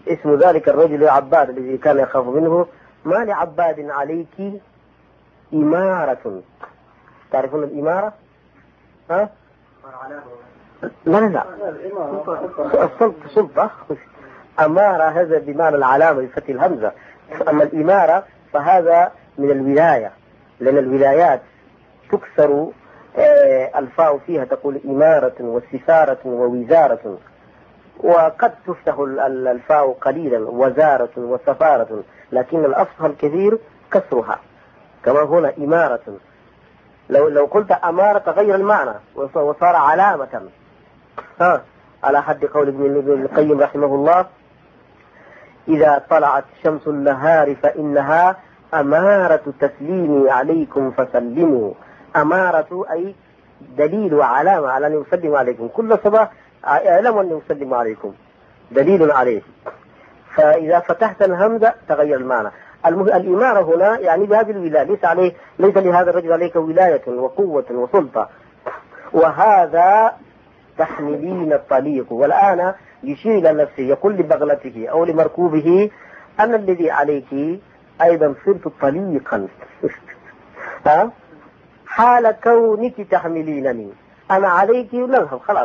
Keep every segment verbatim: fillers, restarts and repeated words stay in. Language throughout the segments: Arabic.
اسم ذلك الرجل عباد الذي كان يخاف منه: ما لعباد عليك إمارة. تعرفون الإمارة؟ ها؟ لا لا لا السلطة سلطة. أمارة هذا بمعنى العلامة بفتح الهمزة، أما الإمارة فهذا من الولاية، لأن الولايات تكسر الفاء فيها تقول إمارة وسفارة ووزارة، وقد تفتح الفاء قليلا وزارة وسفارة، لكن الأفصح الكثير كسرها، كما هنا إمارة. لو لو قلت أمارة تغير المعنى وصار علامة. ها على حد قول ابن القيم رحمه الله: إذا طلعت شمس النهار فإنها أمارة تسليمي عليكم فسلموا. أمارة أي دليل وعلامة على أن يسلم عليكم، كل صباح اعلموا أن يسلم عليكم، دليل عليه. فإذا فتحت الهمزة تغير المعنى. الإمارة هنا يعني بهذه الولاية، ليس عليه ليس لهذا الرجل عليك ولاية وقوة وسلطة. وهذا تحملين الطليق، والآن يشير إلى نفسه، يقول لبغلته أو لمركوبه: أنا الذي عليك أيضا صرت طليقا حال كونك تحملينني، أنا عليك نذهب خلاص.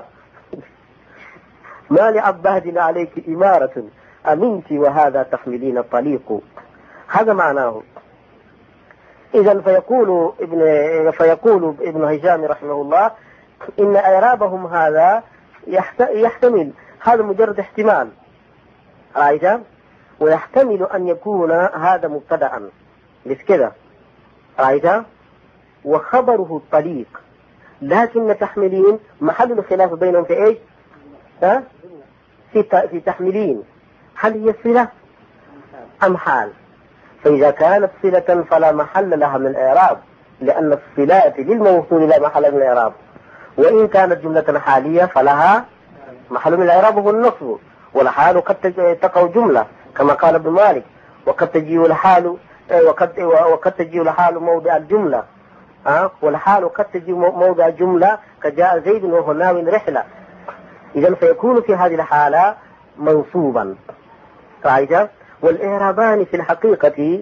ما لعباد عليك إمارة أمنت وهذا تحملين الطليق. هذا معناه. إذن فيقول ابن فيقول ابن هشام رحمه الله: إن إعرابهم هذا يحتمل، هذا مجرد احتمال، رأيت؟ ويحتمل أن يكون هذا مبتدأ بس كذا، رأيت؟ وخبره الطليق، لكن تحملين محل الخلاف بينهم في إيش؟ ها؟ في في تحملين، هل هي صلة أم حال؟ فإذا كانت صلة فلا محل لها من الإعراب، لأن الصلات للموصول لا محل من الإعراب. وإن كانت جملة حالية فلها محل من الإعراب هو النصب، والحال قد تقع جملة كما قال ابن مالك: وقد تجيء الحال وقد وقد تجيء الحال موضع الجملة، ها، والحال قد تجيء موضع الجملة كجاء زيد وهو ناوي رحلة. إذن فيكون في هذه الحالة منصوبا، رأيت؟ والإعرابان في الحقيقة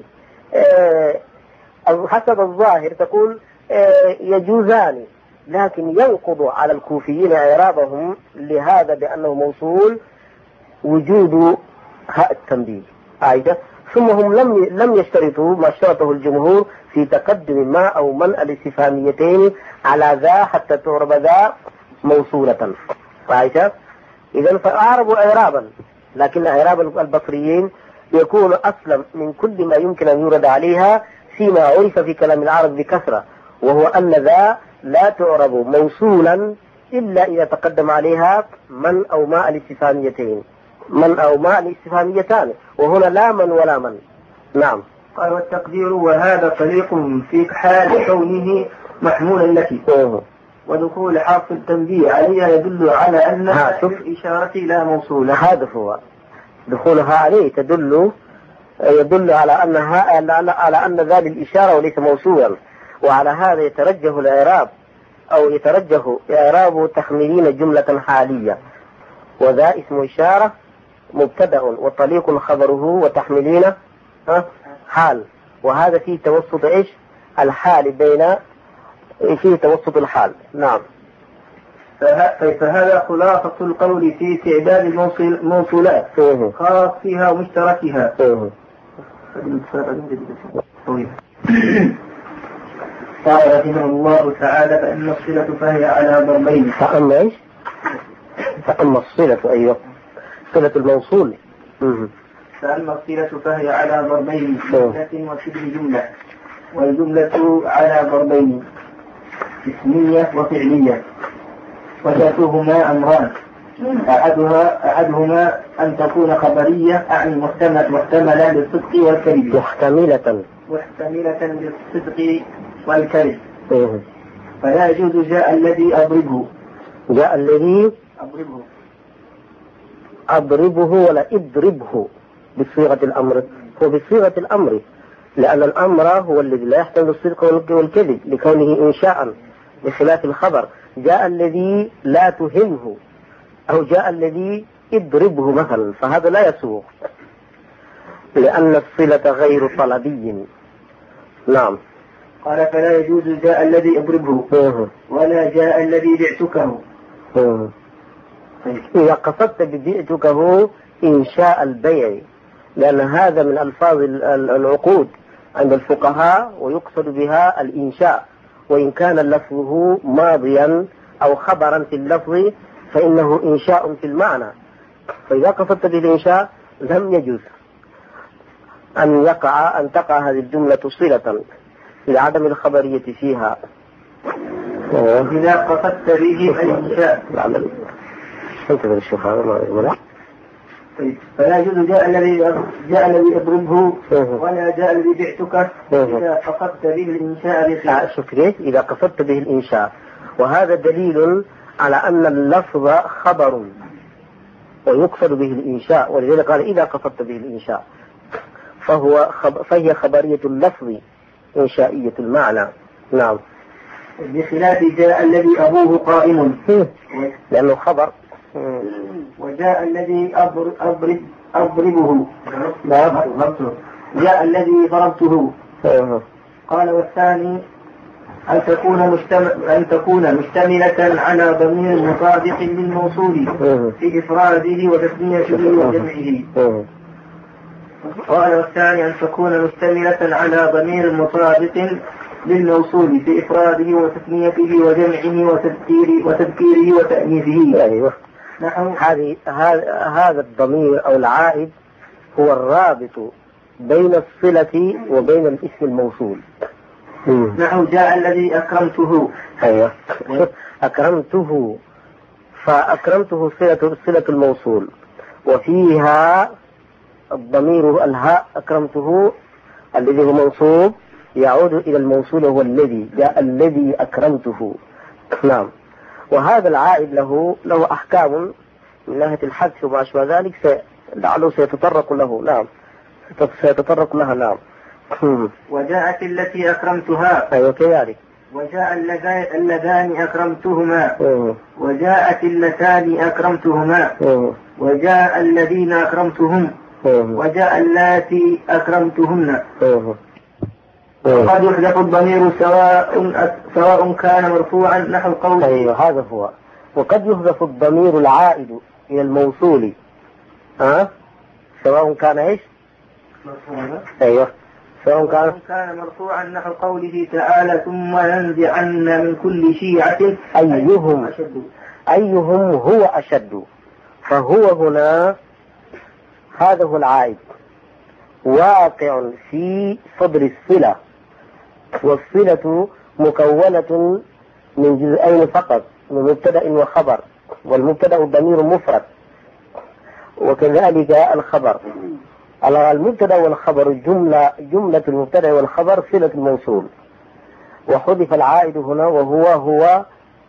حسب الظاهر تقول يجوزان، لكن ينقض على الكوفيين إعرابهم لهذا بأنه موصول وجود هاء التنبيه، رأيت؟ ثم هم لم لم يشترطوا ما اشترطه الجمهور في تقدم ما أو من الاستفهاميتين على ذا حتى تعرب ذا موصولة، رأيت؟ إذن فأعربوا إعرابا، لكن إعراب البصريين يكون أصلا من كل ما يمكن أن يورد عليها فيما عرف في كلام العرب بكثرة، وهو أن ذا لا تعرب موصولا إلا إذا تقدم عليها من أو ما الاستفهاميتين، من أو ما الاستفهاميتان، وهنا لا من ولا من. نعم. قال: والتقدير وهذا طريق في حال كونه محمولا لك، ودخول حرف التنبيه عليها يدل على أن الإشارة لا موصولة. هذا هو دخولها عليه تدل يدل على أنها على أن ذا للإشارة وليس موصولا، وعلى هذا يترجه الإعراب أو يترجه إعراب تحملين جملة حالية، وذا اسم إشارة مبتدأ وطليق خبره وتحملين حال، وهذا فيه توسط إيش الحال بين فيه توسط الحال. نعم. فهذا خلاصة القول في تعداد الموصولات خاصها ومشتركها. قال رحمه الله تعالى: فإن الصلة فهي على ضربين. فأما إيش؟ فأما الصلة أيوه صلة الموصول. فأما الصلة فهي على ضربين، جملة وشبه جملة. والجملة على ضربين، اسمية وفعلية، وذاتهما أمران: أحدها أحدهما أن تكون خبرية، أعني محتملة للصدق والكذب، محتملة محتملة للصدق والكذب. فلا يجوز جاء الذي أضربه، جاء الذي أضربه أضربه ولا اضربه بصيغة الأمر، هو بصيغة الأمر، لأن الأمر هو الذي لا يحتمل الصدق والكذب لكونه إنشاء بخلاف الخبر. جاء الذي لا تهمه، أو جاء الذي اضربه مثلا، فهذا لا يسوق لأن الصلة غير طلبي. نعم. قال فلا يجوز جاء الذي اضربه ولا جاء الذي بعتكه. إذا قصدت ببيعتكه إنشاء البيع، لأن هذا من ألفاظ العقود عند الفقهاء ويقصد بها الإنشاء، وإن كان لفظه ماضيا أو خبرا في اللفظ فإنه إنشاء في المعنى. فإذا قصدت بالإنشاء لم يجوز أن يقع أن تقع هذه الجملة صلة لعدم الخبرية فيها. إذا قصدت به الإنشاء انتظر الشيخ هذا. طيب فلا يجوز جاء الذي جاء الذي اضربه ولا جاء الذي بعتك إذا قصدت به الإنشاء بخلاف. شوف ليه؟ إذا قصدت به الإنشاء، وهذا دليل على أن اللفظ خبر ويقصد به الإنشاء، ولذلك قال إذا قصدت به الإنشاء فهو خب... فهي خبرية اللفظ إنشائية المعنى. نعم. بخلاف جاء الذي أبوه قائم لأنه خبر. وجاء الذي أضرب أضرب أضربه جاء الذي ضربته. قال والثاني أن تكون مشتمل أن تكون مشتملة على ضمير مطابق للموصول في إفراده وتثنيته وجمعه. قال والثاني أن تكون مشتملة على ضمير مطابق للموصول في إفراده وتثنيته وجمعه وتذكيره وتذكيره وتأنيثه. أيوه. هذه هذا الضمير أو العائد هو الرابط بين الصلة وبين الاسم الموصول. نحو جاء الذي أكرمته. أيوه. أكرمته، فأكرمته صلة صلة الموصول، وفيها الضمير الهاء أكرمته الذي هو منصوب يعود إلى الموصول هو الذي جاء الذي أكرمته. نعم. وهذا العائد له له أحكام من ناحية الحذف وما أشبه ذلك لعله سيتطرق له. نعم سيتطرق لها. نعم. وجاءت التي أكرمتها. أيوة كذلك. وجاء اللذان أكرمتهما. وجاءت اللتان أكرمتهما. وجاء الذين أكرمتهم. وجاء اللاتي أكرمتهن. وقد يحذف الضمير سواء سواء كان مرفوعا نحو قوله. أيوة هذا هو. وقد يحذف الضمير العائد إلى الموصول ها سواء كان إيش؟ مرفوعا. أيوة سواء كان كان مرفوعا نحو قوله تعالى ثم ينزعن من كل شيعة أيهم أشد. أيهم هو أشد، فهو هنا هذا هو العائد واقع في صدر الصلة، والصلة مكونة من جزئين فقط، من مبتدأ وخبر، والمبتدأ ضمير مفرد، وكذلك الخبر. المبتدأ والخبر جملة جملة المبتدأ والخبر صلة الموصول، وحذف العائد هنا وهو هو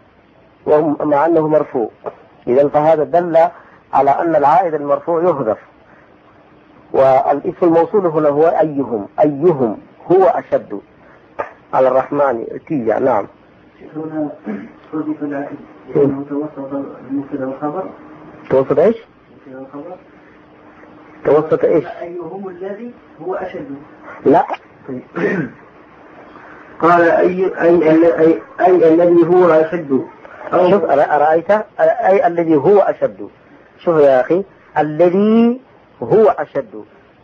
مع أنه مرفوع. إذا فهذا دل على أن العائد المرفوع يحذف، والاسم الموصول هنا هو أيهم. أيهم هو أشد على الرحمن تيجا. نعم. هنا حذف العائد لأنه توسط المبتدأ والخبر. توسط إيش؟ المبتدأ والخبر. توسط إيش؟ أيهم الذي هو أشد. لا. قال أي أي أي, أي الذي هو أشد. شوف أرأيت أي الذي هو أشد. شوف يا أخي الذي هو أشد.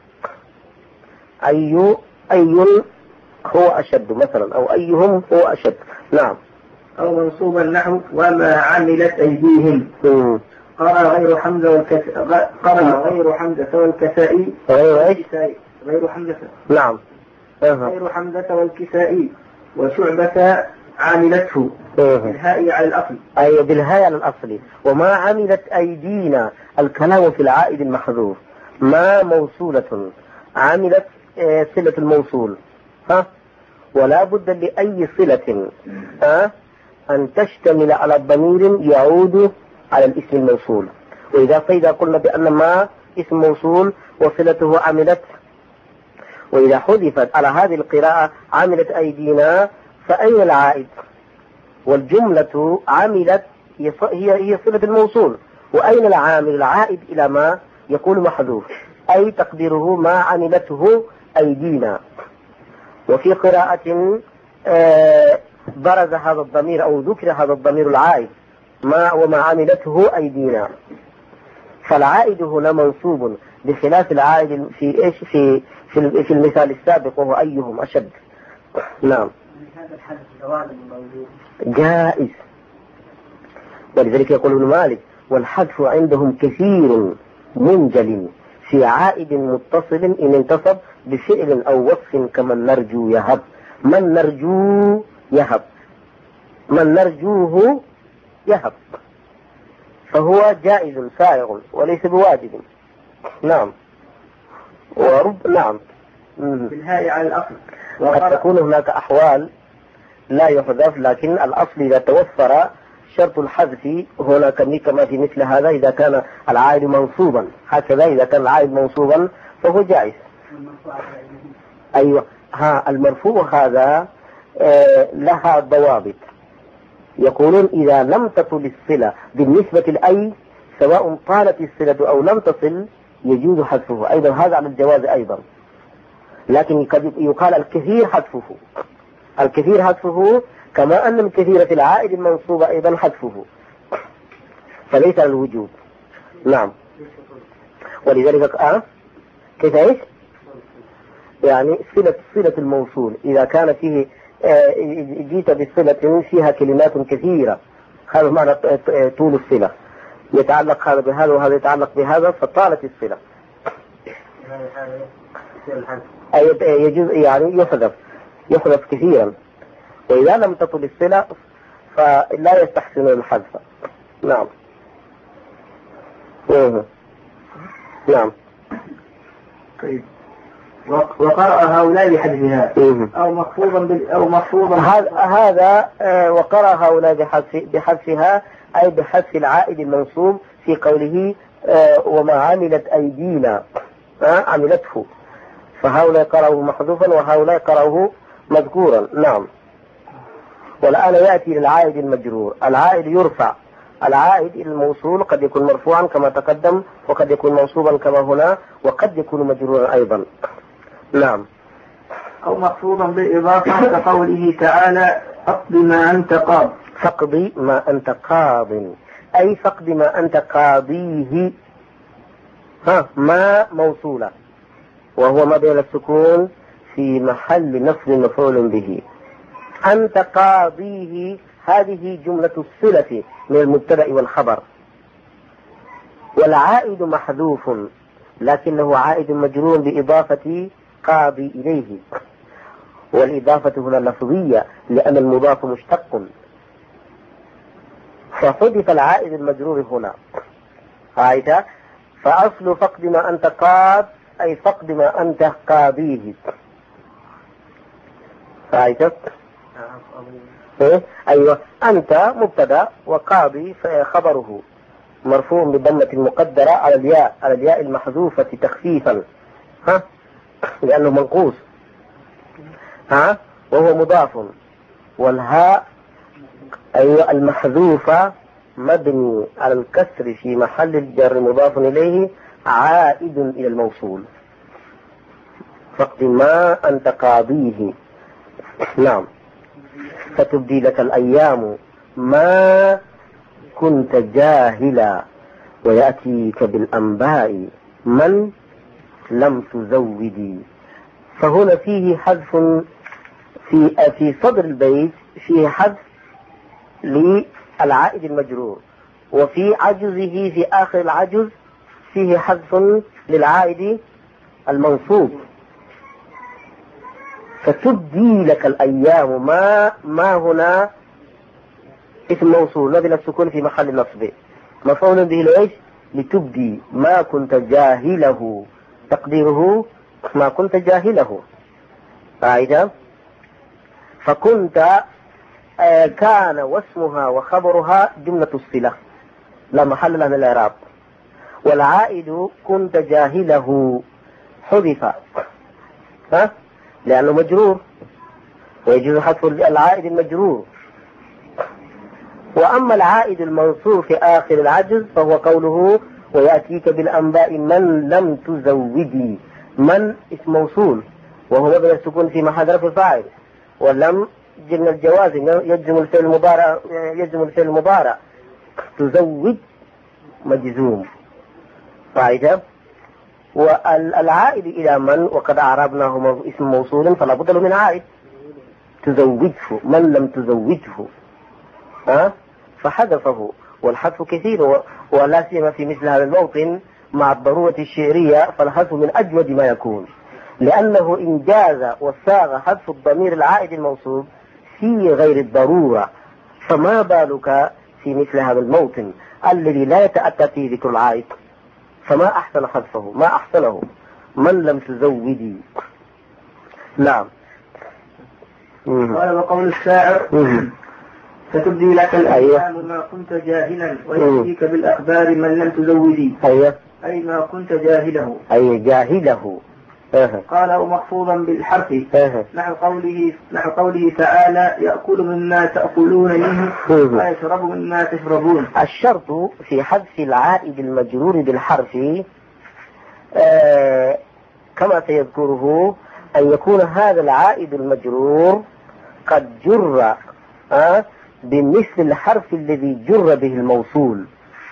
أي أي هو أشد مثلا، أو أيهم هو أشد. نعم. أو منصوبا نحو وما عملت أيديهم. م. قرأ غير حمزة والكس قرأ غير حمزة والكسائي. غير إيش؟ غير حمزة. نعم. غير حمزة والكسائي وشعبة عاملته بالهاء على الأصل. أي بالهاء على الأصل. وما عملت أيدينا الكلام في العائد المحذوف. ما موصولة عملت صلة الموصول ها ولا بد لأي صلة ها أن تشتمل على ضمير يعود على الاسم الموصول. وإذا فإذا قلنا بأن ما اسم موصول وصلته عملت، وإذا حذفت على هذه القراءة عملت أيدينا فأين العائد؟ والجملة عملت هي هي صلة الموصول، وأين العامل العائد إلى ما يكون محذوف، أي تقديره ما عملته أيدينا. وفي قراءة برز هذا الضمير أو ذكر هذا الضمير العائد ما وما عملته أيدينا، فالعائد هنا منصوب بخلاف العائد في إيش في في, في المثال السابق وهو أيهم أشد. نعم. هذا الحدث جواز موجود جائز، ولذلك يقول ابن مالك والحذف عندهم كثير منجل في عائد متصل إن انتصب بفعل أو وصف كمن نرجو يهب. من نرجو يهب، من نرجوه يهب، فهو جائز سائغ وليس بواجب. نعم. ورب نعم بالهاء على الأصل. قد تكون هناك أحوال لا يحذف، لكن الأصل إذا توفر شرط الحذف هناك كما في مثل هذا إذا كان العائد منصوبا، هكذا إذا كان العائد منصوبا فهو جائز. أيوة. ها المرفوع هذا آه لها ضوابط، يقولون إذا لم تصل الصلة بالنسبة لأي سواء طالت الصلة أو لم تصل يجوز حذفه أيضا، هذا على الجواز أيضا. لكن قد يقال الكثير حذفه، الكثير حذفه كما أن من كثيرة العائد المنصوب أيضا حذفه، فليس الوجوب. نعم. ولذلك آه كيف إيش يعني صلة صلة الموصول إذا كان فيه آه جيت بصلة فيها كلمات كثيرة، هذا معنى طول الصلة، يتعلق هذا بهذا وهذا يتعلق بهذا فطالت الصلة، أي يجوز يعني يحذف يحذف كثيرا. وإذا لم تطل الصلة فلا يستحسن الحذف. نعم. نعم. طيب. وقرأ هؤلاء بحذفها أو مخفوضا بال... أو مخفوضا هذا آه وقرأ هؤلاء بحذف بحذفها أي بحذف العائد المنصوب في قوله آه وما عملت أيدينا آه عملته، فهؤلاء قرأوه محذوفا وهؤلاء قرأوه مذكورا. نعم. والآن يأتي للعائد المجرور. العائد يرفع، العائد الموصول قد يكون مرفوعا كما تقدم وقد يكون منصوبا كما هنا وقد يكون مجرورا أيضا. نعم. أو مخفوضا بالإضافة كقوله تعالى فاقض ما أنت قاض. فاقض ما أنت قاض أي فاقض ما أنت قاضيه، ها ما موصولة وهو ما بين السكون في محل نصب مفعول به. أنت قاضيه هذه جملة الصلة من المبتدأ والخبر، والعائد محذوف لكنه عائد مجرور بإضافة قاضي إليه، والإضافة هنا لفظية لأن المضاف مشتق، فحذف العائد المجرور هنا. عائدة فأصل فقد ما أنت قاض أي فقد ما أنت قاضيه. عائدة إيه؟ أيوة. أنت مبتدأ وقاضي خبره مرفوع بالضمة المقدرة على الياء على الياء المحذوفة تخفيفا، ها لأنه منقوص، ها وهو مضاف، والهاء أيوة المحذوفة مبني على الكسر في محل الجر مضاف إليه عائد إلى الموصول. فقد ما أنت قاضيه. نعم. فتبدي لك الأيام ما كنت جاهلا ويأتيك بالأنباء من لم تزودي. فهنا فيه حذف في في صدر البيت، فيه حذف للعائد المجرور، وفي عجزه في آخر العجز فيه حذف للعائد المنصوب. فتبدي لك الأيام ما ما هنا اسم موصول نزل السكون في محل نصب مفعول به لإيش؟ لتبدي ما كنت جاهله، تقديره ما كنت جاهله. فإذا فكنت آه كان واسمها وخبرها جملة الصلة لا محل لها من الإعراب، والعائد كنت جاهله حذف ها لأنه مجرور ويجوز حذف العائد المجرور. وأما العائد المنصوب في آخر العجز فهو قوله ويأتيك بالأنباء من لم تزودي. من اسم موصول وهو مبني السكون في محل رفع فاعل، ولم جن الجواز يجزم الفعل المضارع يجزم الفعل المضارع تزود مجزوم قاعدة. والعائد إلى من وقد أعربناه اسم موصول فلا بد له من عائد. تزوجه من لم تزوجه أه؟ فحذفه، والحذف كثير ولا سيما في مثل هذا الموطن مع الضرورة الشعرية، فالحذف من أجود ما يكون، لأنه إن جاز وساغ حذف الضمير العائد الموصول في غير الضرورة، فما بالك في مثل هذا الموطن الذي لا يتأتى فيه ذكر العائد؟ فما أحسن حذفه، ما أحسنه. من لم تزودي. نعم. قال وقول الشاعر ستبدي لك الأيام ما كنت جاهلا ويأتيك بالأخبار من لم تزودي. أيه. أي ما كنت جاهله. أي جاهله. أه. قال مخفوضا بالحرف. أه. نحو قوله نحو قوله تعالى يأكل مما تأكلون منه ويشرب مما تشربون. الشرط في حذف العائد المجرور بالحرف آه كما سيذكره أن يكون هذا العائد المجرور قد جر آه بمثل الحرف الذي جر به الموصول.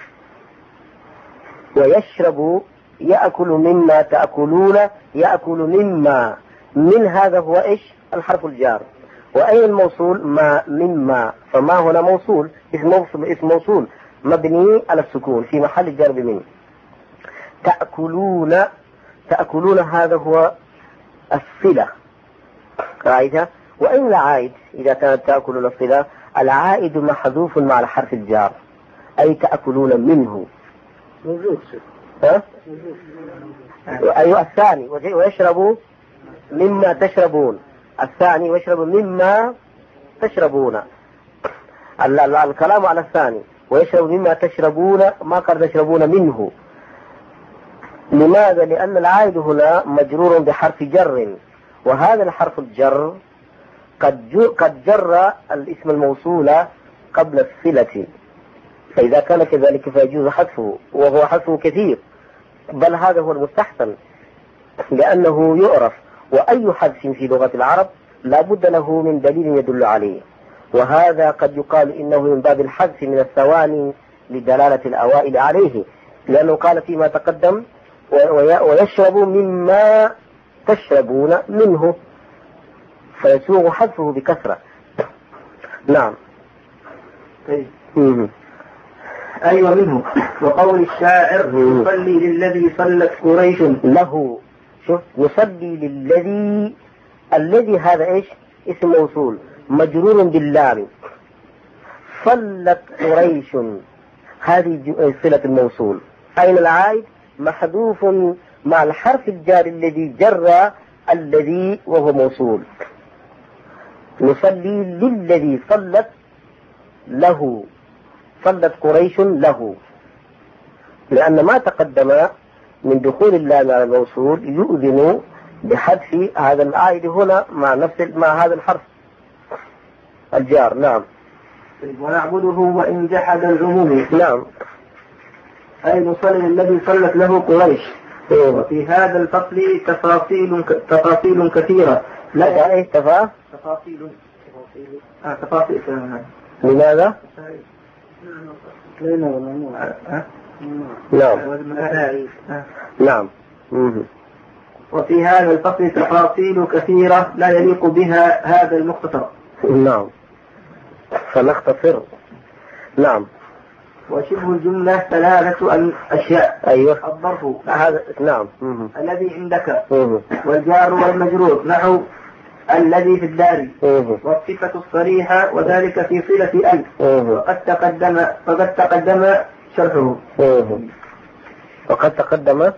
ويشرب يأكل مما تأكلون، يأكل مما، من هذا هو إيش؟ الحرف الجار. وأي الموصول؟ ما مما، فما هنا موصول اسم موصول, اسم موصول مبني على السكون في محل جر بمن. تأكلون تأكلون هذا هو الصلة قاعدة. وأين العائد إذا كانت تأكلون الصلة؟ العائد محذوف مع الحرف الجار، أي تأكلون منه. ها؟ أيوة الثاني ويشرب مما تشربون. الثاني ويشرب مما تشربون. الكلام على الثاني ويشرب مما تشربون، ما قد تشربون منه. لماذا؟ لأن العائد هنا مجرور بحرف جر، وهذا الحرف الجر قد جر, قد جر الاسم الموصول قبل الصلة، فإذا كان كذلك فيجوز حذفه، وهو حذفه كثير، بل هذا هو المستحسن لأنه يعرف. وأي حذف في لغة العرب لا بد له من دليل يدل عليه، وهذا قد يقال إنه من باب الحذف من الثواني لدلالة الأوائل عليه، لأنه قال فيما تقدم ويشرب مما تشربون منه، فيسوغ حذفه بكثرة. نعم. طيب. أيوة منه. وقول الشاعر يصلي للذي صلت قريش له. شوف، يصلي للذي، الذي هذا إيش؟ اسم موصول مجرور باللام. صلت قريش هذه صلة الموصول. أين العائد؟ محذوف مع الحرف الجار الذي جر الذي وهو موصول. نصلي للذي صلت له، صلت قريش له، لأن ما تقدم من دخول اللام على الموصول يؤذن بحذف هذا العائد هنا مع نفس مع هذا الحرف الجار. نعم. ونعبده وإن جحد العموم. نعم. أي نصلي الذي صلت له قريش. وفي هذا الفصل تفاصيل تفاصيل كثيرة. لا إيه تفا تفاصيل آه تفاصيل. لماذا؟ نعم. نعم. وفي هذا الفصل تفاصيل كثيرة لا يليق بها هذا المختصر. نعم. فنختصر. نعم. وشبه الجملة ثلاثة أشياء. أيوة. الظرف هذا. نعم. الذي عندك. والجار والمجرور نحو الذي في الدار. والصفة الصريحة وذلك في صلة ألف. وقد تقدم وقد تقدم شرحه. وقد تقدم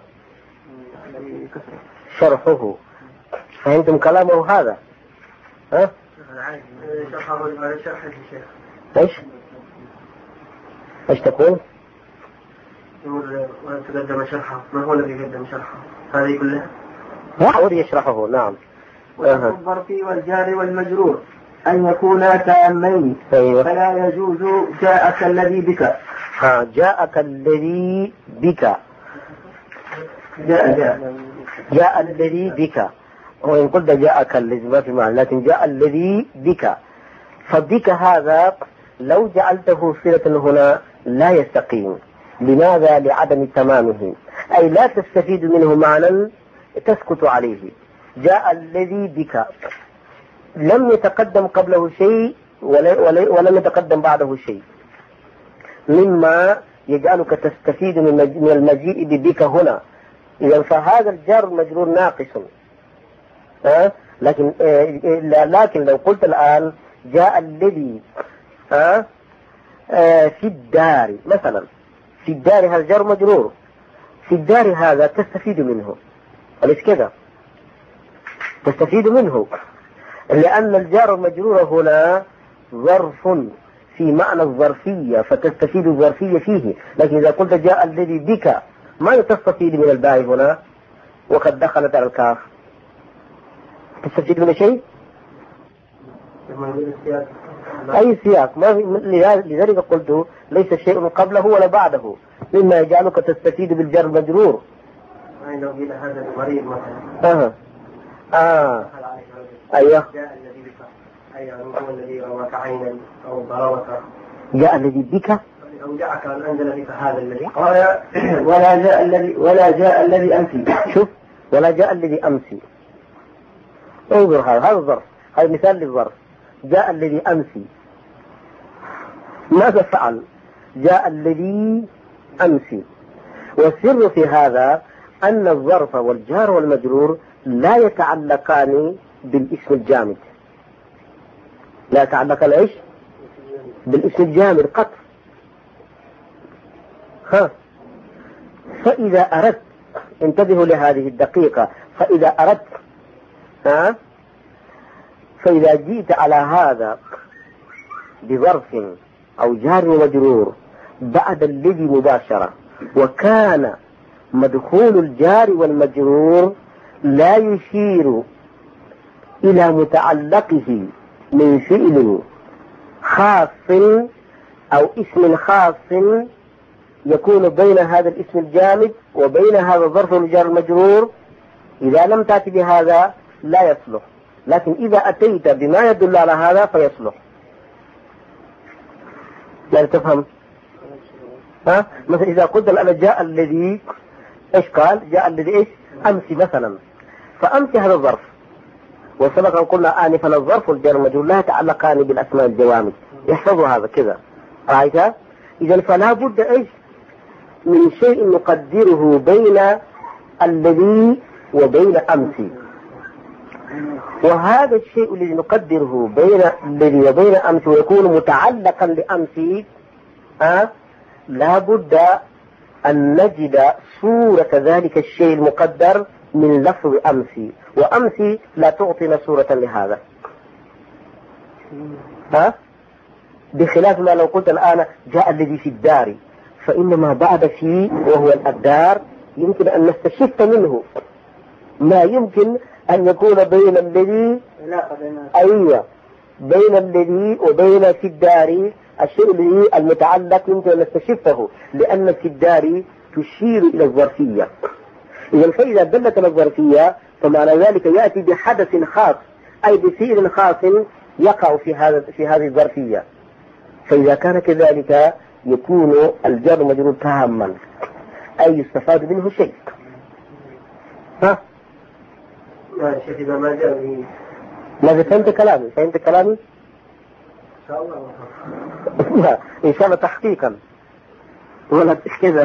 شرحه. فهمتم كلامه هذا؟ ها؟ شرحه شرح الشيخ. ايش؟ ايش تقول؟ يقول وتقدم شرحه. ما هو الذي قدم شرحه؟ هذه كلها؟ لا أريد يشرحه. نعم. والظرف والجار والمجرور أن يكونا تامين. أيوة. فلا يجوز جاءك الذي بك. ها جاءك الذي بك. جاء جاء جاء الذي بك، وإن قلت جاءك الذي ما في معنى، لكن جاء الذي بك. فبك هذا لو جعلته صلة هنا لا يستقيم. لماذا؟ لعدم تمامه، أي لا تستفيد منه معنى تسكت عليه. جاء الذي بك لم يتقدم قبله شيء ولم يتقدم بعده شيء مما يجعلك تستفيد من المجيء ببك هنا. إذا فهذا الجار المجرور ناقص. أه؟ لكن أه لكن لو قلت الآن جاء الذي أه؟ أه في الدار مثلا، في الدار هذا جار مجرور، في الدار هذا تستفيد منه، أليس كذا؟ تستفيد منه لأن الجار المجرور هنا ظرف في معنى الظرفية، فتستفيد الظرفية فيه. لكن إذا قلت جاء الذي بك ما تستفيد من الباء هنا وقد دخلت على الكاف، تستفيد من شيء؟ أي سياق ما في. لذلك قلت ليس شيء قبله ولا بعده مما يجعلك تستفيد بالجر المجرور. لو قيل هذا المريض مثلا آه. آه. أيوه. جاء الذي بك، أي هو الذي رواك عينا أو ضربك. جاء الذي بك أو جاءك أن أنزل بك هذا الذي قال ولا جاء الذي ولا جاء الذي أمسي. شوف، ولا جاء الذي أمسي. انظر هذا هذا الظرف، هذا مثال للظرف. جاء الذي أمسي ماذا فعل؟ جاء الذي أمسي. والسر في هذا أن الظرف والجار والمجرور لا يتعلقان بالاسم الجامد، لا يتعلقان ايش؟ بالاسم الجامد قط. ها فإذا أردت، انتبهوا لهذه الدقيقة، فإذا أردت ها فإذا جئت على هذا بظرف أو جار ومجرور بعد الذي مباشرة، وكان مدخول الجار والمجرور لا يشير إلى متعلقه من فعل خاص أو اسم خاص يكون بين هذا الاسم الجامد وبين هذا الظرف والجار المجرور، إذا لم تأتي بهذا لا يصلح. لكن إذا أتيت بما يدل على هذا فيصلح. لا تفهم؟ ها؟ مثلا إذا قلت الآن جاء الذي إيش قال؟ جاء الذي إيش؟ أمسي مثلا، فأمسي هذا الظرف، وسبق أن قلنا آنفا الظرف والجار المجرور لا يتعلقان بالأسماء الجوامد، يحفظوا هذا كذا. رأيت؟ إذا فلا بد إيش؟ من شيء نقدره بين الذي وبين أمسي، وهذا الشيء الذي نقدره بين الذي وبين أمسي ويكون متعلقا بأمسي أه؟ لا بد أن نجد صورة ذلك الشيء المقدر من لفظ أمسي، وأمسي لا تعطينا صورة لهذا. ها؟ بخلاف ما لو قلت الآن جاء الذي في الدار، فإنما بعد فيه وهو الدار يمكن أن نستشف منه ما يمكن أن يكون بين الذي أيوة بين الذي وبين في الدار، الشيء الذي المتعلق يمكن أن نستشفه، لأن في الدار تشير إلى الظرفية. إذا فإذا دلت على الظرفية فمعنى ذلك يأتي بحدث خاص، أي بفعل خاص يقع في هذا في هذه الظرفية. فإذا كان كذلك يكون الجار المجرور تاما، أي يستفاد منه شيء. ها؟ يا شيخ إذا ما جاء به ماذا فهمت كلامي؟ فهمت كلامي؟ إن شاء الله. لا إن شاء الله تحقيقا ولا كذا.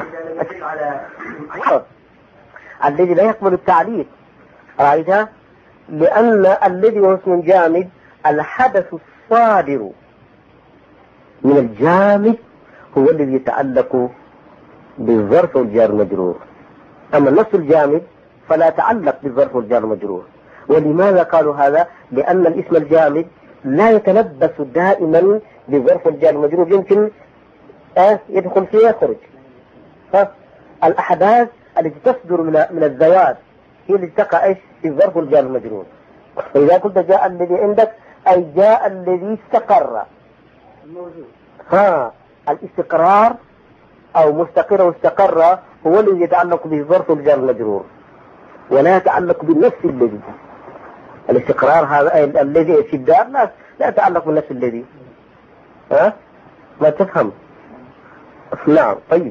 الذي لا يقبل التعليق، رأيتها؟ لأن الذي هو اسم جامد الحدث الصادر من الجامد هو الذي يتعلق بالظرف والجار المجرور، أما النص الجامد فلا يتعلق بالظرف والجار المجرور. ولماذا قالوا هذا؟ لأن الاسم الجامد لا يتلبس دائما بالظرف والجار المجرور، يمكن آه يدخل فيه ويخرج. الأحداث التي تصدر من من الذوات هي التي تقع إيش في الظرف والجار المجرور. فإذا قلت جاء الذي عندك أي جاء الذي استقر. ها الاستقرار أو مستقر واستقر هو الذي يتعلق به ظرف الجار المجرور ولا يتعلق بالنفس الذي. الاستقرار هذا الذي في الدار لا لا يتعلق بالنفس الذي. ها ما تفهم؟ نعم طيب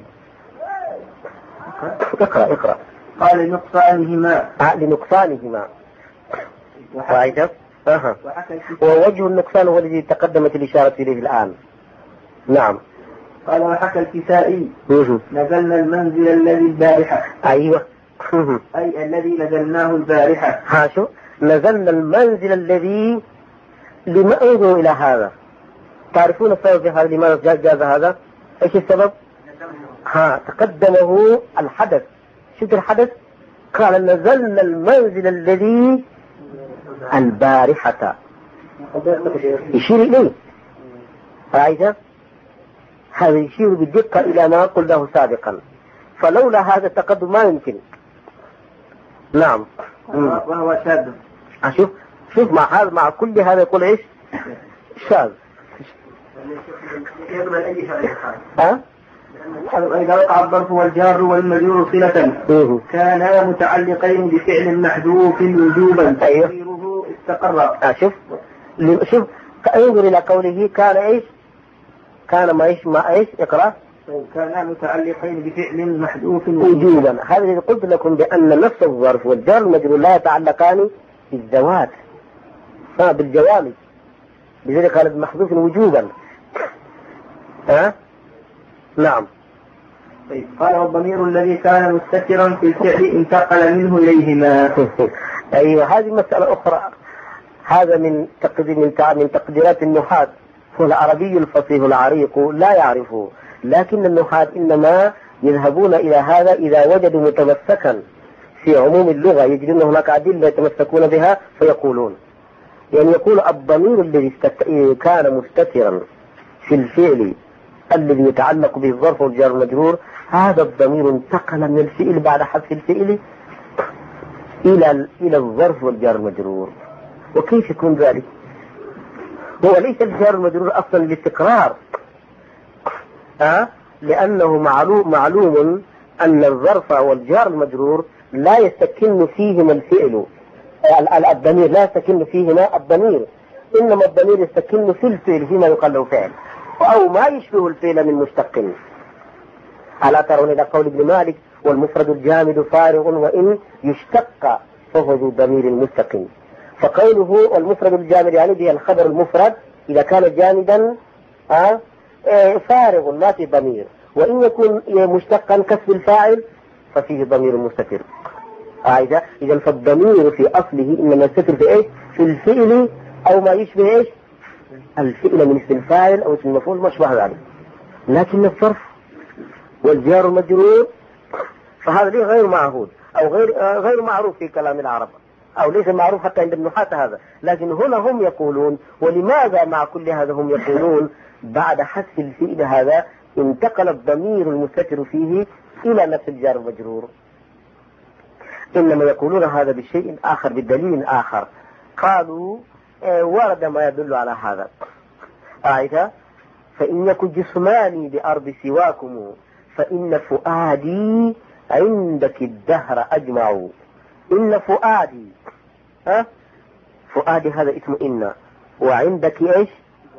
اقرأ اقرأ. قال لنقصانهما آه لنقصانهما وعيدة أها. ووجه النقصان هو الذي تقدمت الإشارة إليه الآن. نعم. قال وحكى الكسائي نزلنا المنزل الذي البارحة. أيوة أي الذي نزلناه البارحة. ها شو نزلنا المنزل الذي لما انظروا إلى هذا. تعرفون السبب في هذا لماذا جاز هذا؟ ايش السبب؟ ها تقدمه الحدث. شوف الحدث قال نزلنا المنزل الذي البارحة يشير إليه. رأيت هذا يشير بالدقة إلى ما قلناه سابقا فلولا هذا التقدم ما يمكن. نعم وهو شاذ. شوف شوف مع هذا مع كل هذا يقول ايش شاذ. ها إذا وقع الظرف والجار والمجرور صلة كانا متعلقين بفعل محذوف وجوبا تقديره استقر. شوف شوف انظر إلى قوله كان ايش كان ما ايش ما ايش اقرأ كانا متعلقين بفعل محذوف وجوبا. هذا الذي قلت لكم بأن نفس الظرف والجار المجرور لا يتعلقان بالذوات ها بالجوامد لذلك قال محذوف وجوبا. ها نعم. طيب قال والضمير الذي كان مستترا في الفعل انتقل منه إليهما. أيوة هذه مسألة أخرى. هذا من تقدير من, من تقديرات النحاة. هو العربي الفصيح العريق لا يعرفه لكن النحاة إنما يذهبون إلى هذا إذا وجدوا متمسكا في عموم اللغة يجدون هناك أدلة يتمسكون بها فيقولون يعني يقول الضمير الذي كان مستترا في الفعل الذي يتعلق به الظرف والجار المجرور هذا الضمير انتقل من الفعل بعد حذف الفعل إلى إلى الظرف والجار المجرور. وكيف يكون ذلك؟ هو ليس الجار المجرور أصلا للاستقرار أه؟ لأنه معلوم, معلوم أن الظرف والجار المجرور لا يستكن فيهما الفعل الضمير لا يستكن فيهما الضمير إنما الضمير يستكن في الفعل فيما يقال له فعل أو ما يشبه الفعل من مشتق. ألا ترون إلى قول ابن مالك والمفرد الجامد فارغ وإن يشتق فهو ذو ضمير مستقيم. فقوله والمفرد الجامد يعني به الخبر المفرد إذا كان جامدا آه فارغ ما في ضمير وإن يكون مشتقا كسب الفاعل ففيه ضمير مستتر. آه إذا فالضمير في أصله إنما يستتر في إيش في الفعل أو ما يشبه إيش الفعل من اسم الفاعل أو اسم المفعول ما شبه ذلك. لكن الصرف والجار المجرور فهذا ليه غير معهود أو غير آه غير معروف في كلام العرب أو ليس معروف حتى عند النحاة هذا. لكن هنا هم يقولون ولماذا مع كل هذا هم يقولون بعد حذف الفعل هذا انتقل الضمير المستتر فيه إلى نفس الجار المجرور. إنما يقولون هذا بشيء آخر بالدليل آخر. قالوا آه ورد ما يدل على هذا. آية فإن يكن جسماني بأرض سواكم فإن فؤادي عندك الدهر أجمع. إن فؤادي ها فؤادي هذا اسم إن وعندك إيش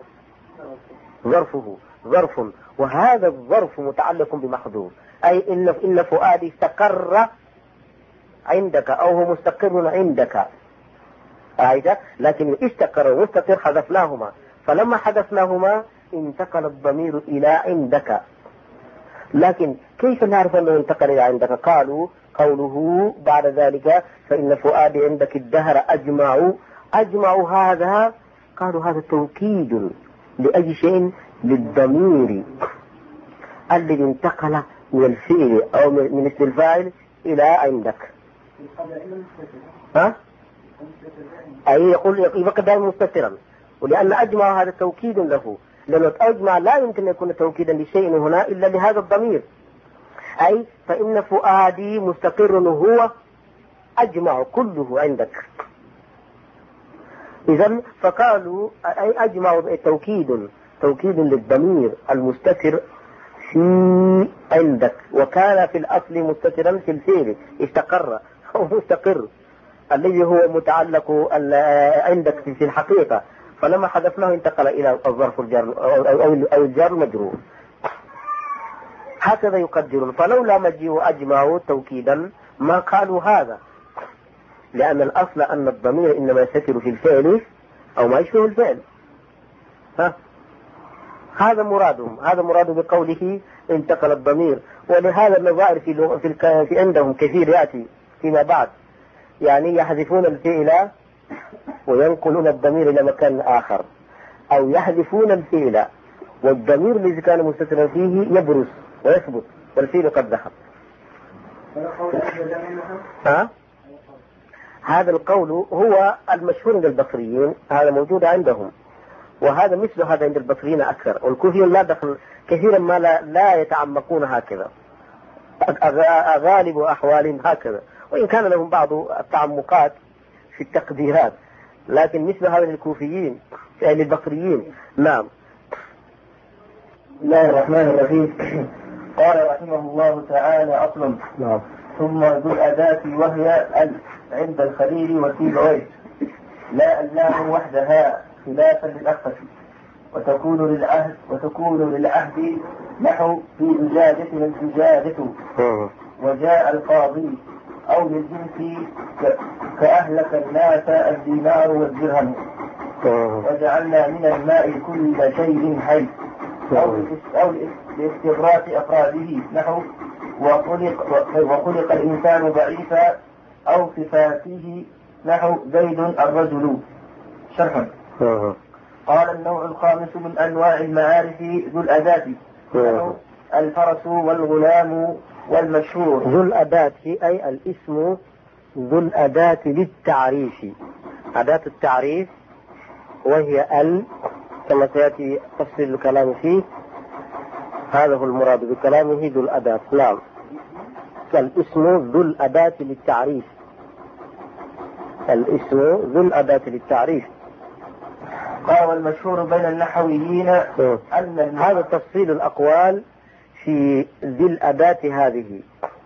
ظرفه ظرف وهذا الظرف متعلق بمحذوف أي إن إن فؤادي استقر عندك أو هو مستقر عندك. أيضا لكن استقر ومستقر حذفناهما فلما حذفناهما انتقل الضمير إلى عندك. لكن كيف نعرف أنه انتقل إلى عندك؟ قالوا قوله بعد ذلك فإن فؤادي عندك الدهر أجمع. أجمع هذا قالوا هذا توكيد لأي شيء للضمير الذي انتقل من الفعل أو من اسم الفاعل إلى عندك. ها؟ أي يقول يبقى دائما مستترا ولأن أجمع هذا توكيد له لأنه أجمع لا يمكن أن يكون توكيدا لشيء هنا إلا لهذا الضمير أي فإن فؤادي مستقر هو أجمع كله عندك. إذن فقالوا أي أجمعوا توكيد توكيد للضمير المستتر في عندك، وكان في الأصل مستترا في الفعل استقر أو مستقر الذي هو متعلق عندك في الحقيقة، فلما حذفناه انتقل إلى الظرف الجار أو الجار المجرور. هكذا يقدرون. فلولا مجيء أجمعوا توكيدا ما قالوا هذا، لأن الأصل أن الضمير إنما يستتر في الفعل أو ما يشبه الفعل. ها؟ هذا مرادهم، هذا مراد بقوله انتقل الضمير. ولهذا النظائر في, في, في عندهم كثير يأتي فيما بعد، يعني يحذفون الفعل وينقلون الضمير إلى مكان آخر، أو يحذفون الفعل والضمير الذي كان مستترا فيه يبرز ويثبت والفعل قد ذهب. ها؟ هذا القول هو المشهور عند البصريين، هذا موجود عندهم، وهذا مثل هذا عند البصريين أكثر، والكوفيين لا دخل كثيرا ما لا, لا يتعمقون هكذا، غالب أحوالهم هكذا، وإن كان لهم بعض التعمقات في التقديرات، لكن مثل هذا للكوفيين يعني البصريين. نعم. بسم الله الرحمن الرحيم. قال رحمه الله تعالى: أصل. نعم. ثم ذو الأداة وهي ال عند الخليل وسيبويه، لا اللام وحدها خلافا للأخفش، وتكون للعهد وتكون للعهد نحو في زجاجة من زجاجة، وجاء القاضي، أو للجنس كأهلك الناس الدينار والدرهم، وجعلنا من الماء كل شيء حي، أو أو لاستغراق أفراده نحو وخلق, وخلق الإنسان ضعيفا، أو صفاته نحو زيد الرجل. شرح. قال: النوع الخامس من أنواع المعارف ذو الأداة، الفرس والغلام والمشهور. ذو الأداة أي الاسم ذو الأداة للتعريف، أداة التعريف وهي ال، كما سيأتي تفصيل الكلام فيه، هذا هو المراد بكلامه ذو الأداة. نعم. الاسم ذو الأداة للتعريف، الاسم ذو الأداة للتعريف. قال: والمشهور بين النحويين أن هذا تفصيل الأقوال في ذي الأداة هذه،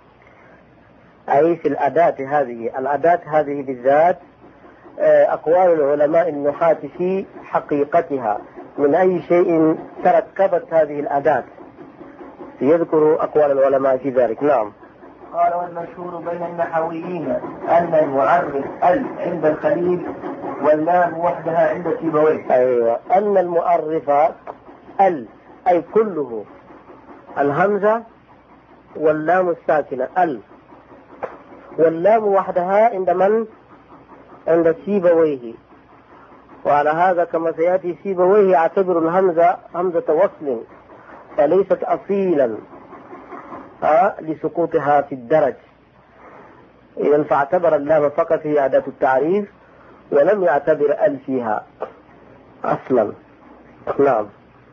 أي في الأداة هذه، الأداة هذه بالذات أقوال العلماء النحاة في حقيقتها، من أي شيء تركبت هذه الأداة، يذكر أقوال العلماء في ذلك. نعم. قال: والمشهور بين النحويين أن المعرف ال عند الخليل واللام وحدها عند سيبويه. أيوة، أن المعرف ال أي كله، الهمزة واللام الساكنة ال، واللام وحدها عند من؟ عند سيبويه. وعلى هذا كما سيأتي سيبويه يعتبر الهمزة همزة وصل، فليست أصيلا لسقوطها في الدرج، إذن فاعتبر اللام فقط هي أداة التعريف ولم يعتبر ال فيها أصلا. نعم.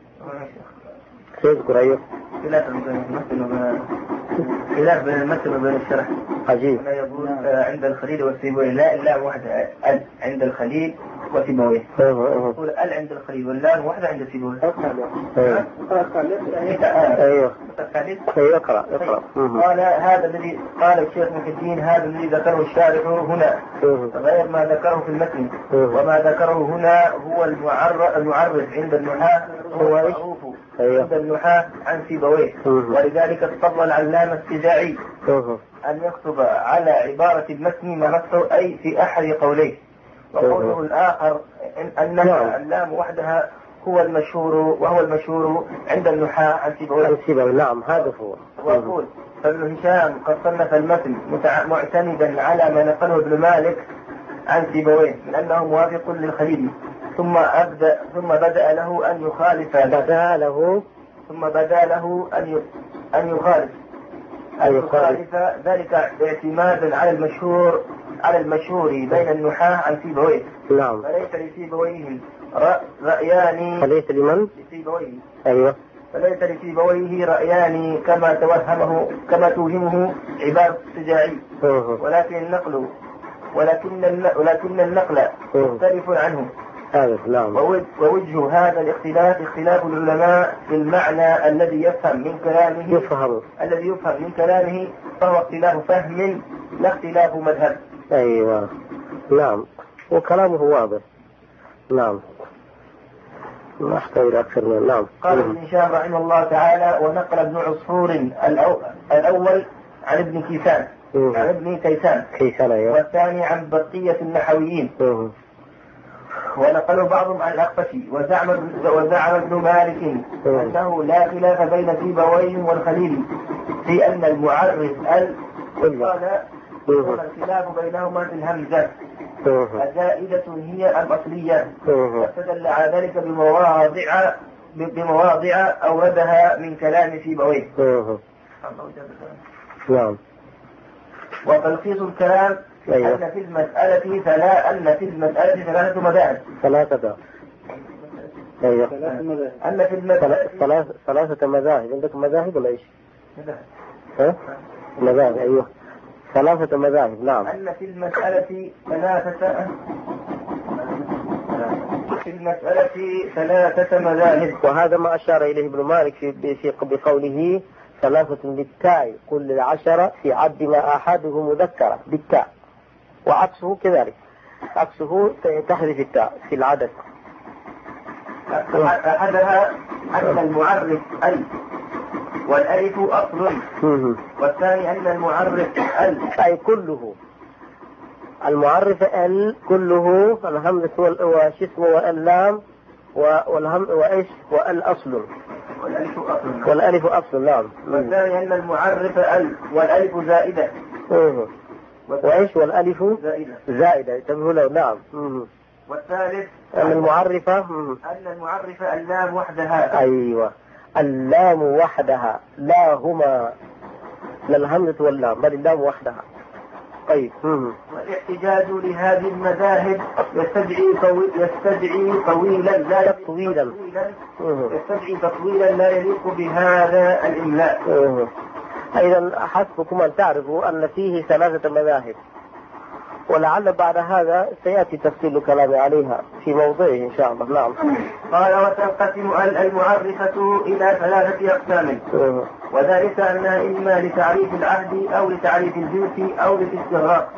سيذكر أيوه خلاف بين المثل وبين خلاف بين المثل وبين الشرح. عجيب. لا يقول عند الخليل والسيبويه لا اللام واحدة ال عند الخليل وسيبويه، يقول ال عند الخليل واللام واحدة عند سيبويه. ايوه ايوه اقرأ اقرأ. قال: هذا الذي قال الشيخ محي الدين هذا الذي ذكره الشارح هنا غير ما ذكره في المتن، وما ذكره هنا هو المعرف عند النحاة، هو معروف عند النحاة عن سيبويه، ولذلك اضطر العلامة السجاعي أن يكتب على عبارة المتن ما نصه أي في أحد قوليه. وقوله الآخر أن اللام وحدها هو المشهور، وهو المشهور عند النحاة عن سيبويه. نعم هذا هو. وأقول: فابن هشام قد صنف المتن معتمدا على ما نقله ابن مالك عن سيبويه من أنه موافق للخليل، ثم أبدأ ثم بدأ له أن يخالف بدأ له ثم بدا له أن أن يخالف أن يخالف ذلك اعتمادا على المشهور على المشهور بين النحاة عن سيبويه. نعم. فليس لسيبويه رأيان. فليس لمن؟ لسيبويه. أيوه. فليس لسيبويه رأيان كما توهمه كما توهمه عبارة السجاعي، ولكن النقل ولكن ولكن النقل مختلف عنه، ألف نعم. ووجه هذا الاختلاف اختلاف العلماء في المعنى الذي يفهم من كلامه يفهم الذي يفهم من كلامه، فهو اختلاف فهم لا اختلاف مذهب. أيوة نعم، وكلامه واضح. نعم ما أحتاج أكثر من نعم. قال ابن هشام رحمه الله تعالى: ونقل ابن عصفور الأول عن ابن كيسان عن ابن كيسان كيسان أيوة. والثاني عن بقية النحويين، مم. ونقلوا بعضهم عن الأخفشي. وزعم وزعم ابن مالك أنه لا خلاف بين سيبويه والخليلي في أن المعرف ال قال يكون الخلاف بينهما في الهمزة الزائدة هي الأصلية، واستدل على ذلك بمواضع بمواضع أوردها من كلام سيبويه. نعم. وتلخيص الكلام أيوة. أن في المسألة فلا أن في المسألة ثلاثة مذاهب. ثلاثة أيوة. أن في المسألة ثلاثة ثلاثة مذاهب. عندك مذاهب ولا إيش؟ ها؟ مذاهب أيوة. ثلاثة مذاهب نعم. أن في المسألة ثلاثة في المسألة ثلاثة مذاهب. وهذا ما أشار إليه ابن مالك في في بقوله ثلاثة بالتاء كل العشرة في عد ما أحده مذكرة بالتاء، وعكسه كذلك، عكسه تحذف التاء في العدد. أحدها أن المعرف ال والألف أصل، والثاني أن المعرف ال أي كله، المعرف ال كله الهمزة والشسم واللام والهم وإيش والأصل والألف أصل والألف أصل نعم. والثاني أن المعرف ال والألف زائدة وإيش والألف زائدة زائدة تنبه له نعم. والثالث أن المعرفة أن المعرف اللام وحدها. أيوة اللام وحدها لا هما لا الهمزة واللام بل اللام وحدها. طيب. والاحتجاج لهذه المذاهب يستدعي طويل يستدعي طويلا لا طويلا يستدعي تطويلا لا يليق بهذا الإملاء. أيضا حسبكم أن تعرفوا أن فيه ثلاثة مذاهب، ولعل بعد هذا سيأتي تفصيل كلامي عليها في موضعه إن شاء الله. نعم. قال: وتنقسم المعرفة إلى ثلاثة أقسام، وذلك أنها إما لتعريف العهد أو لتعريف الجنس أو للاستغراق.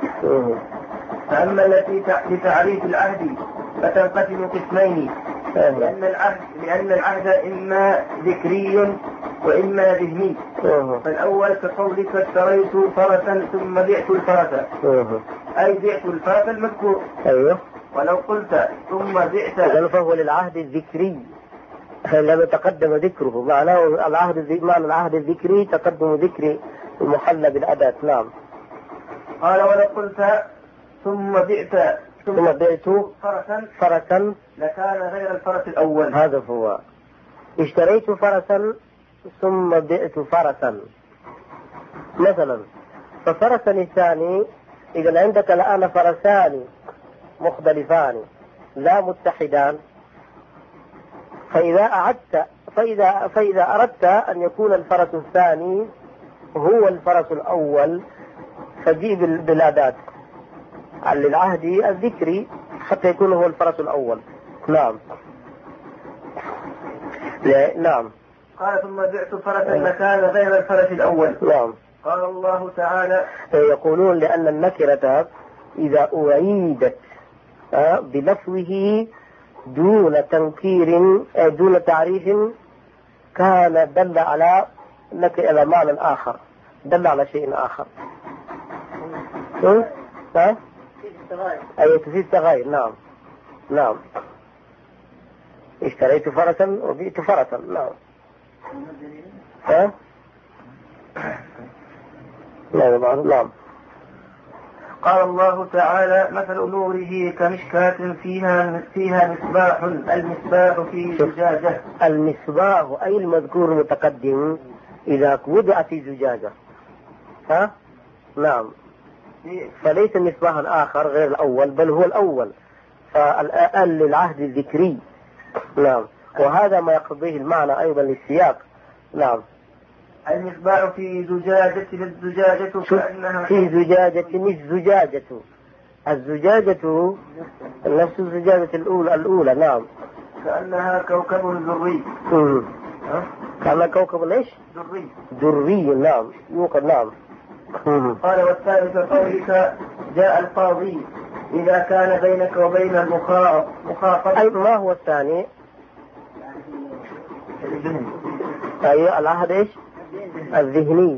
فأما التي لتعريف العهد فتنقسم قسمين، لأن العهد لأن العهد إما ذكري وإما ذهني. فالأول كقولك: اشتريت فرسا ثم بعت الفرس، أي بعت الفرس المذكور. أيوه. ولو قلت ثم بعت فهو للعهد الذكري لما تقدم ذكره، معناه العهد معنى العهد الذكري تقدم ذكر المحلى بالأداة. نعم. قال: ولو قلت ثم بعت ثم بعت فرسا فرسا لكان غير الفرس الأول. هذا هو. اشتريت فرسا ثم بعت فرسا مثلا، ففرسا الثاني إذا عندك الآن فرسان مختلفان لا متحدان، فإذا أعدت فإذا فإذا أردت أن يكون الفرس الثاني هو الفرس الأول فجيب بالأداة للعهد الذكري حتى يكون هو الفرس الأول. نعم. نعم. قال: ثم بعت فرسا لكان غير الفرس الأول. نعم. قال الله تعالى: يقولون لأن النكرة إذا أعيدت بلفظه دون تنكير دون تعريف كان دل على على معنى آخر، دل على شيء آخر. ها؟ أي تفيد تغير. نعم. نعم. اشتريت فرسا وبئت فرسا. نعم. ها؟ نعم. نعم. قال الله تعالى: مثل نوره كمشكاة فيها فيها مصباح، المصباح في زجاجة. المصباح أي المذكور المتقدم إذا وضع في زجاجة. ها؟ نعم. فليس مصباحا آخر غير الأول بل هو الأول، فالآن للعهد الذكري. نعم. وهذا ما يقضيه المعنى أيضا للسياق. نعم. المصباح في زجاجة الزجاجة كأنها في زجاجة مش زجاجة الزجاجة نفس الزجاجة الأولى الأولى نعم. كأنها كوكب ذري. كأنها كوكب إيش؟ ذري. ذري نعم يوقد نعم. قال والثالث قولك جاء القاضي إذا كان بينك وبين المخاطب. أي ما هو الثاني؟ أي العهد إيش؟ الذهني.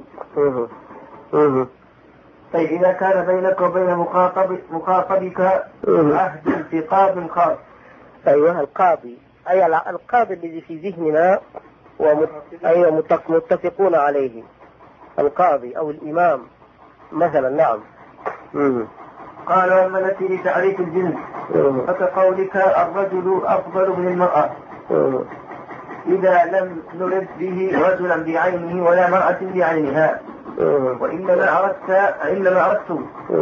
طيب إذا كان بينك وبين مخاطب مخاطبك عهد انتقاد خاص. أيوه القاضي أي القاضي الذي في ذهننا ومت... أيوه متفقون عليه القاضي أو الإمام مثلا نعم. مم. قال وما التي لتعريف الجنس فكقولك الرجل أفضل من المرأة مم. إذا لم نرد به رجلا بعينه ولا مرأة بعينها. مم. وإنما أردت إنما أردت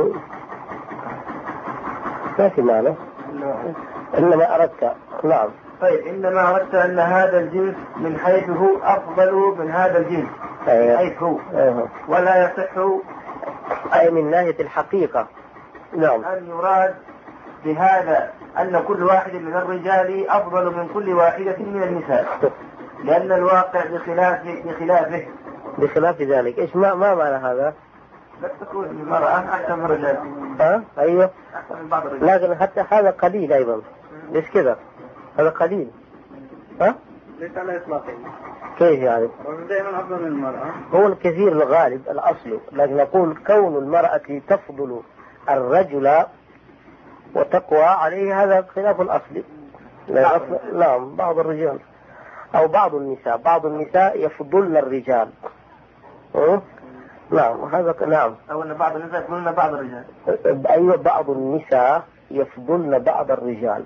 ما في معنى إنما أردت نعم. طيب إنما أردت أن هذا الجنس من حيث هو أفضل من هذا الجنس من حيث هو ولا يصح أي من ناحية الحقيقة نعم أن يراد بهذا أن كل واحد من الرجال أفضل من كل واحدة من النساء لأن الواقع بخلاف بخلافه بخلاف ذلك. إيش ما ما معنى هذا؟ لا تكون المرأة أحسن من الرجال. ها أيوه أحسن من بعض الرجال. لكن حتى هذا قليل أيضا. ليش كذا؟ هذا قليل. ها؟ ليس على إطلاقه. كيف يعني؟ دائما أفضل من المرأة. هو الكثير الغالب الأصل، لكن نقول كون المرأة تفضل الرجل وتقوى عليه هذا خلاف الأصل. نعم بعض الرجال أو بعض النساء بعض النساء يفضلن الرجال. أه؟ نعم هذا نعم. أو أن بعض النساء يفضلن بعض الرجال. أيوة بعض النساء يفضلن بعض الرجال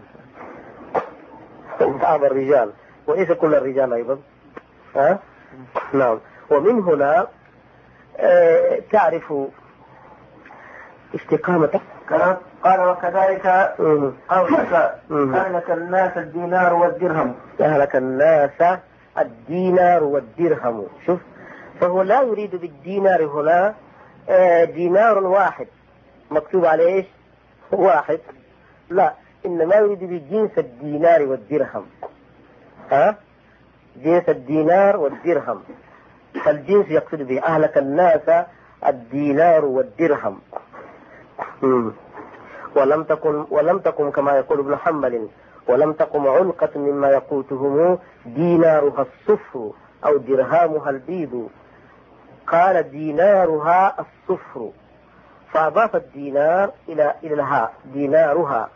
بعض الرجال وليس كل الرجال أيضا. ها؟ نعم. ومن هنا آه تعرف استقامتك. قال وكذلك قولك أهلك الناس الدينار والدرهم. أهلك الناس الدينار والدرهم. شوف فهو لا يريد بالدينار هنا آه دينار واحد مكتوب عليه إيش واحد، لا إنما يريد بجنس الدينار والدرهم. ها جنس الدينار والدرهم فالجنس يقصد به أهلك الناس الدينار والدرهم. مم. ولم تكن ولم تكن كما يقول ابن حنبل ولم تقم علقة مما يقوتهم دينارها الصفر أو درهامها البيض. قال دينارها الصفر فأضاف الدينار إلى إلى الهاء دينارها،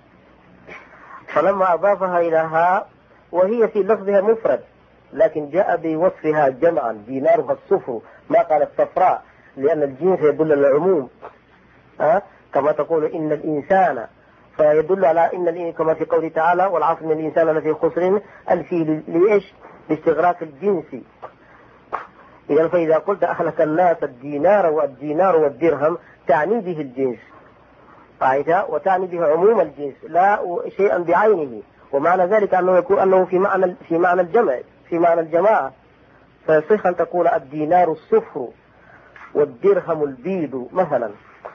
فلما أضافها إلى هاء وهي في لفظها مفرد لكن جاء بوصفها جمعا دينارها الصفر ما قال الصفراء لأن الجنس يدل على العموم. أه؟ كما تقول إن الإنسان فيدل على إن كما في قوله تعالى والعصر إن الإنسان لفي خسر الفي لإيش لاستغراق الجنس. إذا فإذا قلت أهلك الناس الدينار والدينار والدرهم تعني به الجنس قاعدة وتعني به عموم الجنس لا شيئا بعينه، ومعنى ذلك أنه يكون أنه في معنى في معنى الجمع في معنى الجماعة. فيصح أن تقول الدينار الصفر والدرهم البيض مثلا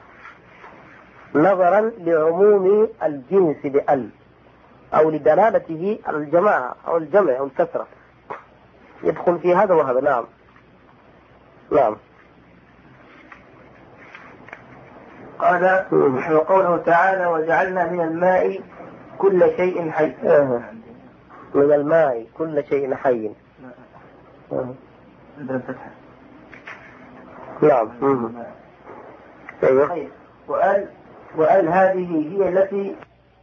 نظرا لعموم الجنس بأل أو لدلالته على الجماعة أو الجمع أو الكثرة يدخل في هذا وهذا. نعم نعم. قال وقوله تعالى وجعلنا من الماء كل شيء حي. من الماء كل شيء حي. نعم. أيوه. وقال وقال هذه هي التي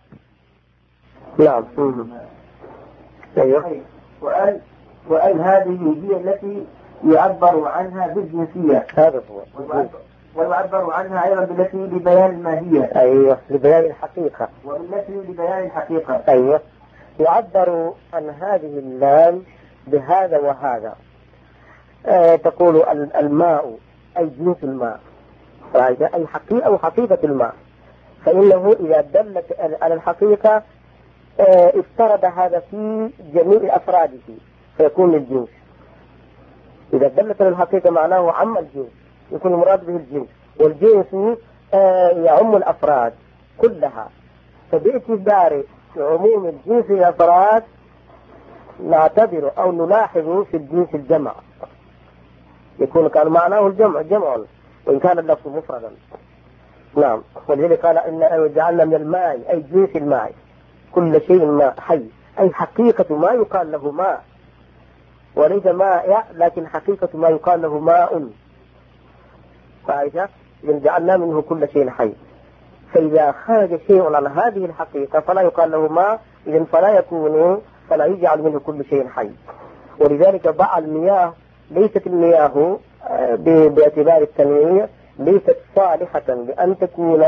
نعم. أيوه. وقال وقال هذه هي التي يعبر عنها بالجنسية. هذا هو. ويعبر عنها أيضا بالتي لبيان الماهية. أيوه لبيان الحقيقة. والتي لبيان الحقيقة. أيوه. يعبر عن هذه اللام بهذا وهذا. آه تقول الماء أي جنس الماء أي حقيقة أو حقيقة الماء، فإنه إذا دلت على الحقيقة آه افترض هذا في جميع أفراده فيكون الجنس. إذا دلت على الحقيقة معناه عم الجنس يكون المراد به الجنس، والجنس آه يعم الأفراد كلها. فباعتبار عموم الجنس الأفراد نعتبر أو نلاحظ في الجنس الجمع، يكون كان معناه الجمع جمع وإن كان اللفظ مفردا. نعم. ولذلك قال إن جعلنا من الماء أي جنس الماء كل شيء ماء حي، أي حقيقة ما يقال له ماء، وليس ماء لكن حقيقة ما يقال له ماء. فإذا جعلنا منه كل شيء حي، فإذا خرج شيء على هذه الحقيقة فلا يقال له ماء، إذن فلا يكون فلا يجعل منه كل شيء حي. ولذلك باع المياه ليست المياه باعتبار التنويع ليست صالحة بأن تكون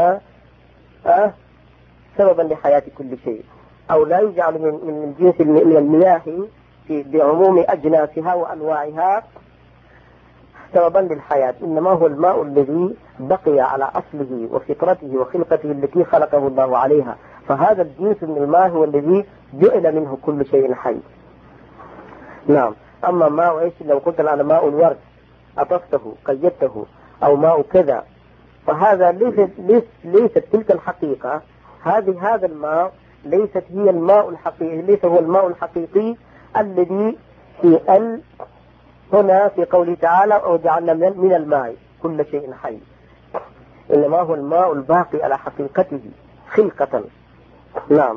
سببا لحياة كل شيء، أو لا يجعل من جنس من المياه بعموم أجناسها وأنواعها سببا للحياة، إنما هو الماء الذي بقي على أصله وفطرته وخلقته التي خلقه الله عليها. فهذا الجنس من الماء هو الذي جعل منه كل شيء حي. نعم. أما ماء إيش لو قلت الآن ماء الورد أطفته قيدته أو ماء كذا، فهذا ليست ليست, ليست تلك الحقيقة. هذه هذا الماء ليست هي الماء الحقيقي، ليس هو الماء الحقيقي الذي في ال هنا في قوله تعالى وجعلنا من الماء كل شيء حي، إنما هو الماء الباقي على حقيقته خلقة. نعم.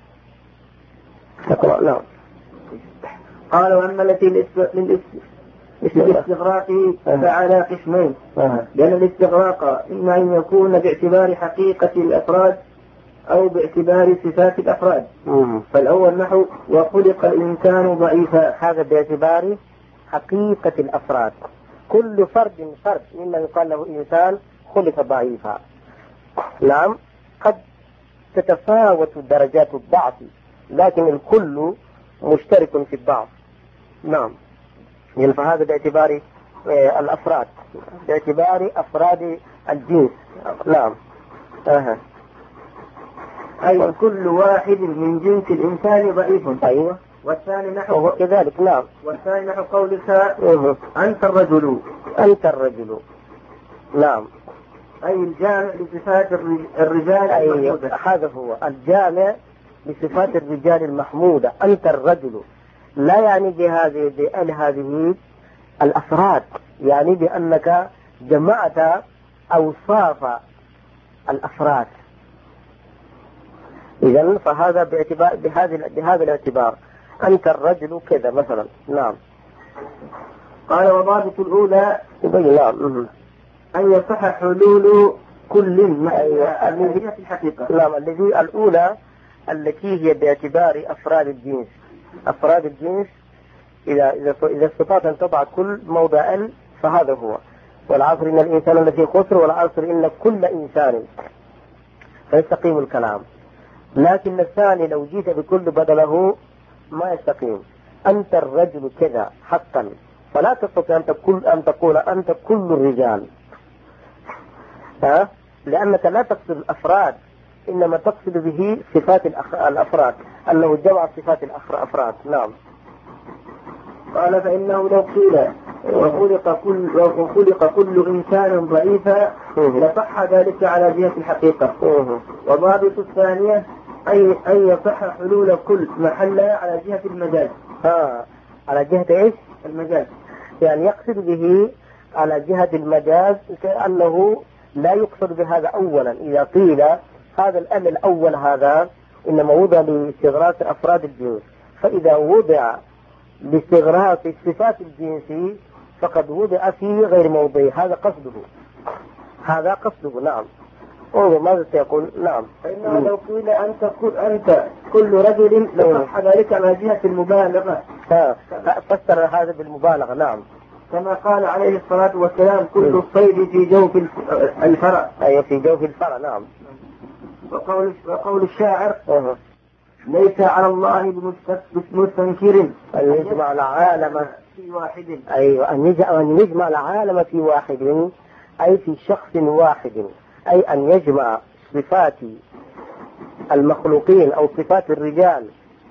نعم. قال وأما التي للاستغراق فعلى قسمين، لأن الاستغراق إما أن يكون باعتبار حقيقة الأفراد أو باعتبار صفات الأفراد. فالأول نحو وخلق الإنسان ضعيفا، هذا باعتبار حقيقة الأفراد، كل فرد فرد مما يقال له إنسان خلق ضعيفا. نعم. قد تتفاوت درجات الضعف لكن الكل مشترك في الضعف. نعم. يعني فهذا باعتبار الأفراد، باعتبار أفراد الجنس. نعم. أه. أي كل واحد من جنس الإنسان ضعيف. أيوة. والثاني نحو كذلك. نعم. والثاني نحو قولك أه. أنت الرجل. أنت الرجل. نعم. أي الجامع لصفات الرجال المحمودة. هذا هو الجامع لصفات الرجال المحمودة. أنت الرجل لا يعني بهذه بأن هذه الأفراد، يعني بأنك جمعت أوصاف الأفراد. إذن فهذا باعتبار بهذا بهذا الاعتبار أنت الرجل كذا مثلا. نعم. قال وضابط الأولى نعم أن يصح حلول كل مع الذي في الحقيقة. نعم. الذي الأولى التي هي باعتبار أفراد الجنس. أفراد الجنس إذا إذا إذا استطعت أن تضع كل موضع ال فهذا هو. والعصر إن الإنسان الذي خسر، والعصر إن كل إنسان، فيستقيم الكلام. لكن الثاني لو جيت بكل بدله ما يستقيم. أنت الرجل كذا حقا، فلا تستطيع أن تقول أن تقول أنت كل الرجال، ها؟ لأنك لا تقصد الأفراد، إنما تقصد به صفات الأفراد، أنه جمع صفات الأفراد. نعم. قال فإنه لو قيل وخلق كل وخلق كل إنسان ضعيفا لصح ذلك على جهة الحقيقة. وضابط الثانية أي أن يصح حلول كل محل على جهة المجاز. ها على جهة إيش؟ المجاز. يعني يقصد به على جهة المجاز، كأنه لا يقصد بهذا أولا. إذا قيل هذا الأمر الأول هذا إنما وضع لاستغراق أفراد الجنس، فإذا وضع لاستغراق صفات الجنس فقد وضع في غير موضعه. هذا قصده، هذا قصده. نعم. انظر ماذا سيقول. نعم. فإنه لو قيل أنت كل أنت كل رجل لصح ذلك على جهة المبالغة. ها فسر هذا بالمبالغة. نعم. كما قال عليه الصلاة والسلام كل الصيد في جوف الفرع. أي في جوف الفرع. نعم. وقول وقول الشاعر أه. ليس على الله بمستنكر أن يجمع العالم في واحد. أيوة أن يجمع العالم في واحد، أي في شخص واحد، أي أن يجمع صفات المخلوقين أو صفات الرجال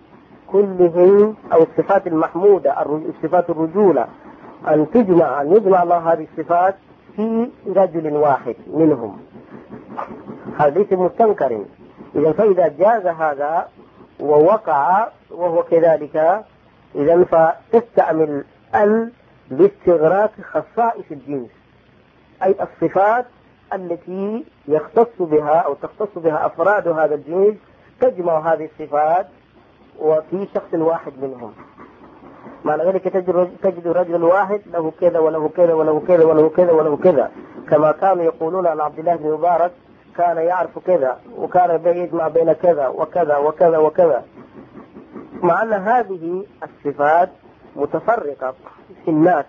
كلهم أو الصفات المحمودة صفات الرجولة، أن تجمع أن يجمع الله هذه الصفات في رجل واحد منهم. هذا ليس مستنكر. إذا فإذا جاز هذا ووقع وهو كذلك، إذا فتستعمل ال لاستغراق خصائص الجنس، أي الصفات التي يختص بها أو تختص بها أفراد هذا الجنس، تجمع هذه الصفات وفي شخص واحد منهم. معنى ذلك تجد رجل واحد له كذا وله كذا وله كذا وله كذا وله كذا، كما كانوا يقولون عن عبد الله بن مبارك كان يعرف كذا وكان يجمع بين كذا وكذا وكذا وكذا، مع أن هذه الصفات متفرقة في الناس،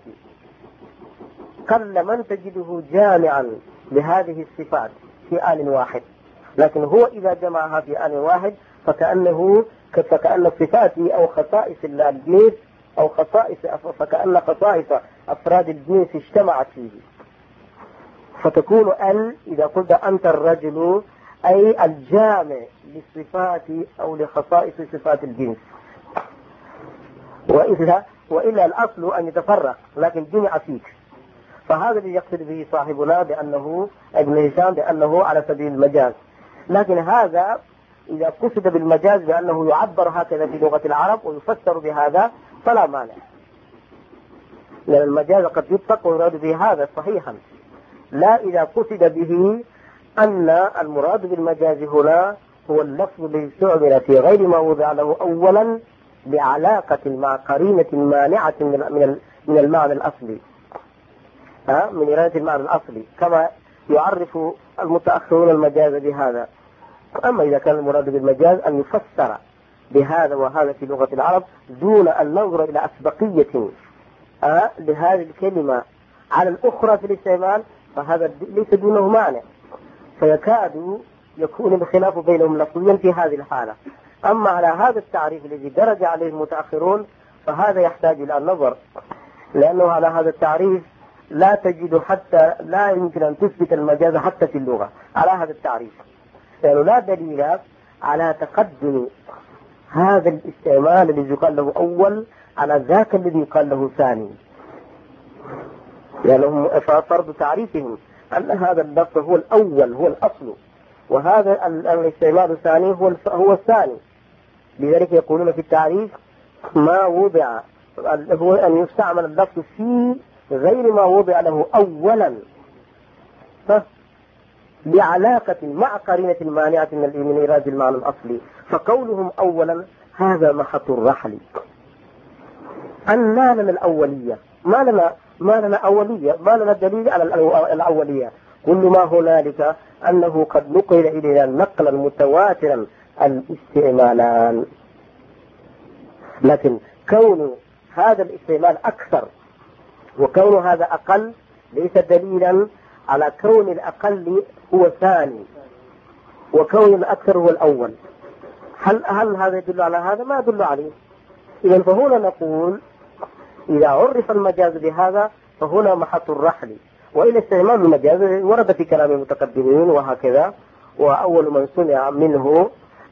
قل من تجده جامعا لهذه الصفات في آن واحد، لكن هو إذا جمعها في آن واحد فكأنه فكأن صفات أو خصائص الجنس أو خصائص فكأن خصائص أفراد الجنس اجتمعت فيه، فتكون ال إذا قلت أنت الرجل أي الجامع للصفات أو لخصائص صفات الجنس، وإلا وإلا الأصل أن يتفرق لكن جمع فيك. فهذا الذي يقصد به صاحبنا بأنه ابن هشام بأنه على سبيل المجاز، لكن هذا إذا قصد بالمجاز بأنه يعبر هكذا في لغة العرب ويفسر بهذا فلا مانع، لأن المجاز قد يطلق ويراد به هذا صحيحا، لا إذا قصد به أن المراد بالمجاز هنا هو اللفظ الذي استعمل في غير ما وضع له أولا بعلاقة مع قرينة مانعة من من المعنى الأصلي، ها من إرادة المعنى الأصلي، كما يعرف المتأخرون المجاز بهذا. أما إذا كان المراد بالمجاز أن يفسر بهذا وهذا في لغة العرب دون أن ننظر إلى أسبقية أه لهذه الكلمة على الأخرى في الاستعمال، فهذا ليس دونه معنى، فيكاد يكون الخلاف بينهم لفظيا في هذه الحالة. أما على هذا التعريف الذي درج عليه المتأخرون فهذا يحتاج إلى النظر، لأنه على هذا التعريف لا تجد حتى لا يمكن أن تثبت المجاز حتى في اللغة على هذا التعريف، لأنه لا دليل على تقدم هذا الاستعمال الذي يقال له أول على ذاك الذي يقال له ثاني، لأنهم يعني فرض تعريفهم أن هذا اللفظ هو الأول هو الأصل، وهذا الاستعمال الثاني هو هو الثاني. لذلك يقولون في التعريف ما وضع هو أن يستعمل اللفظ في غير ما وضع له أولا بعلاقة مع قرينة مانعة من إيراد المعنى الأصلي، فقولهم أولا هذا محط الرحل، أن ما لنا الأولية، ما لنا ما لنا أولية، ما لنا دليل على الأولية، كل ما هنالك أنه قد نقل إلينا نقلا متواترا الاستعمالان، لكن كون هذا الاستعمال أكثر وكون هذا أقل ليس دليلا على كون الأقل هو ثاني وكون الأكثر هو الأول. هل هل هذا يدل على هذا؟ ما يدل عليه. إذا فهنا نقول إذا عرف المجاز بهذا فهنا محط الرحل، وإلى استعمال المجاز ورد في كلام المتقدمين وهكذا، وأول من سمع منه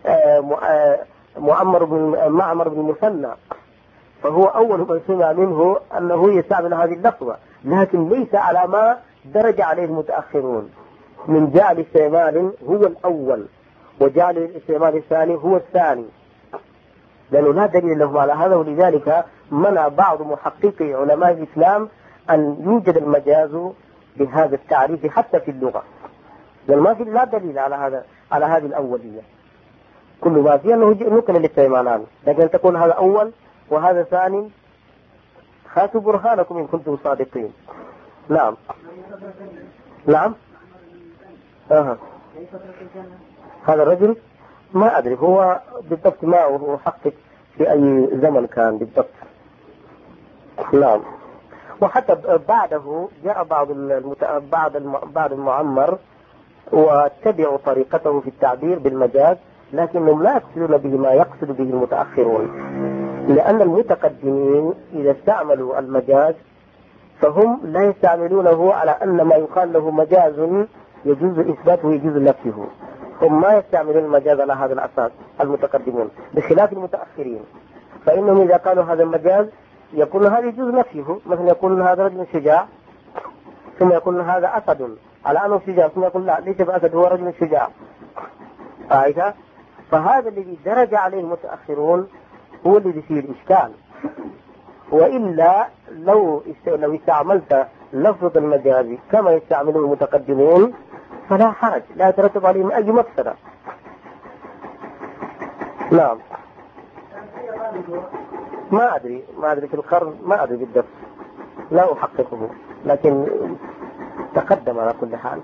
معمر بن معمر بن مثنى، فهو أول من سمع منه أنه يستعمل هذه اللفظة، لكن ليس على ما درج عليه المتأخرون من جعل استعمال هو الأول وجعل الاستعمال الثاني هو الثاني، لأنه لا دليل لهم على هذا. ولذلك منع بعض محققي علماء الإسلام أن يوجد المجاز بهذا التعريف حتى في اللغة، لأن ما في لا دليل على هذا على هذه الأولية، كل ما فيه أنه نقل الاستعمالان، لكن تكون هذا أول وهذا ثاني، هاتوا برهانكم إن كنتم صادقين. نعم نعم أه. هذا الرجل ما أدري هو بالضبط ما هو حقق في أي زمن كان بالضبط. نعم. وحتى بعده جاء بعض المت... بعض الم... بعض المعمر واتبعوا طريقته في التعبير بالمجاز، لكنهم لا يقصدون به ما يقصد به المتأخرون، لأن المتقدمين إذا استعملوا المجاز فهم لا يستعملونه على أن ما يقال له مجاز يجوز إثباته ويجوز نفيه، هم ما يستعملون المجاز على هذا الأساس المتقدمون، بخلاف المتأخرين فإنهم إذا قالوا هذا المجاز يقولون هذا يجوز نفيه، مثلا يقولون هذا رجل شجاع ثم يقولون هذا أسد على أنه شجاع، ثم يقول لا ليس بأسد هو رجل شجاع، عائشة. فهذا الذي درج عليه المتأخرون هو الذي فيه الإشكال. وإلا لو لو استعملت لفظ المجازي كما يستعمله المتقدمون فلا حرج، لا يترتب عليهم أي مفسدة. نعم. ما أدري ما أدري في القرن، ما أدري بالضبط، لا أحققه، لكن تقدم على كل حال.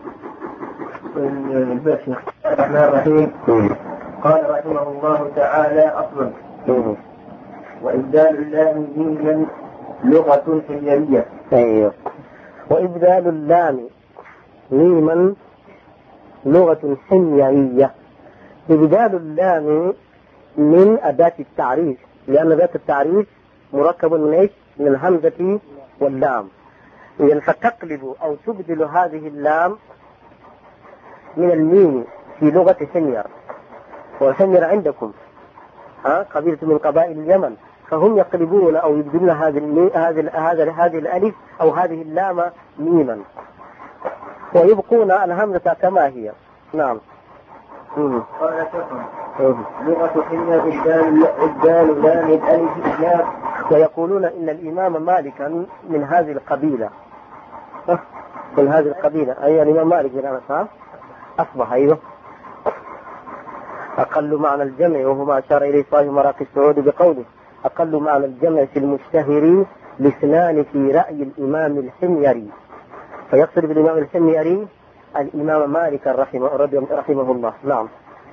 البشر الرحمن الرحيم. قال رحمه الله تعالى: أصلا وإبدال اللام ميما لغة حميرية. أيوه. وإبدال اللام ميما لغة حميرية. إبدال اللام من أداة التعريف، لأن أداة التعريف مركب من إيش؟ من الهمزة واللام. إذا فتقلب أو تبدل هذه اللام من الميم في لغة حمير، والحمير عندكم ها قبيلة من قبائل اليمن، فهم يقلبون أو يبدلون هذه هذه هذه الألف أو هذه اللام ميما ويبقون الهمزة كما هي. نعم. قال شكرا لغة حمير إبدال إبدال لام الألف إسلام. ويقولون إن الإمام مالكا من هذه القبيلة، من هذه القبيلة، أي الإمام مالك من أنس أصبح أيوه أقل معنى الجمع، وهو ما أشار إليه صاحب مراقي السعود بقوله: أقل معنى الجمع في المشتهر لاثنان في رأي الإمام الحميري. فيقصد بالإمام الحميري الإمام مالك رحمه, رحمه الله. نعم.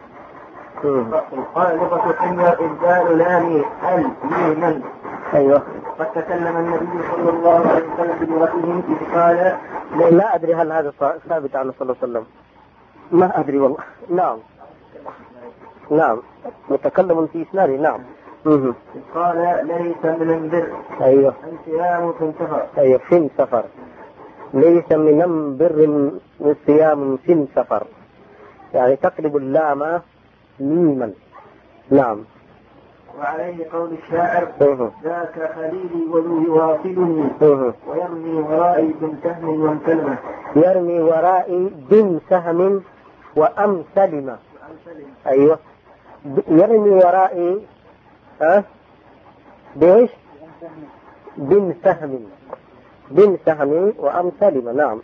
قال لغة حمير إبدال لام ال ميما. أيوه. قد تكلم النبي صلى الله عليه وسلم بلغتهم إذ قال: لا أدري هل هذا ثابت عنه صلى الله عليه وسلم، ما أدري والله. نعم نعم متكلم في إسناده. نعم. قال: ليس من البر. أيوه. الصيام في سفر. أيوه في سفر. ليس من بر الصيام في سفر، يعني تقلب اللام ميما. نعم. وعليه قول الشاعر: ذاك خليلي وذو يواصلني ويرمي ورائي بسهم وامسلمة. يرمي ورائي بسهم وأمسلمة. أيوه. يرمي ورائي ها بإيش؟ بن سهم، بن سهم وأمسلمة. نعم.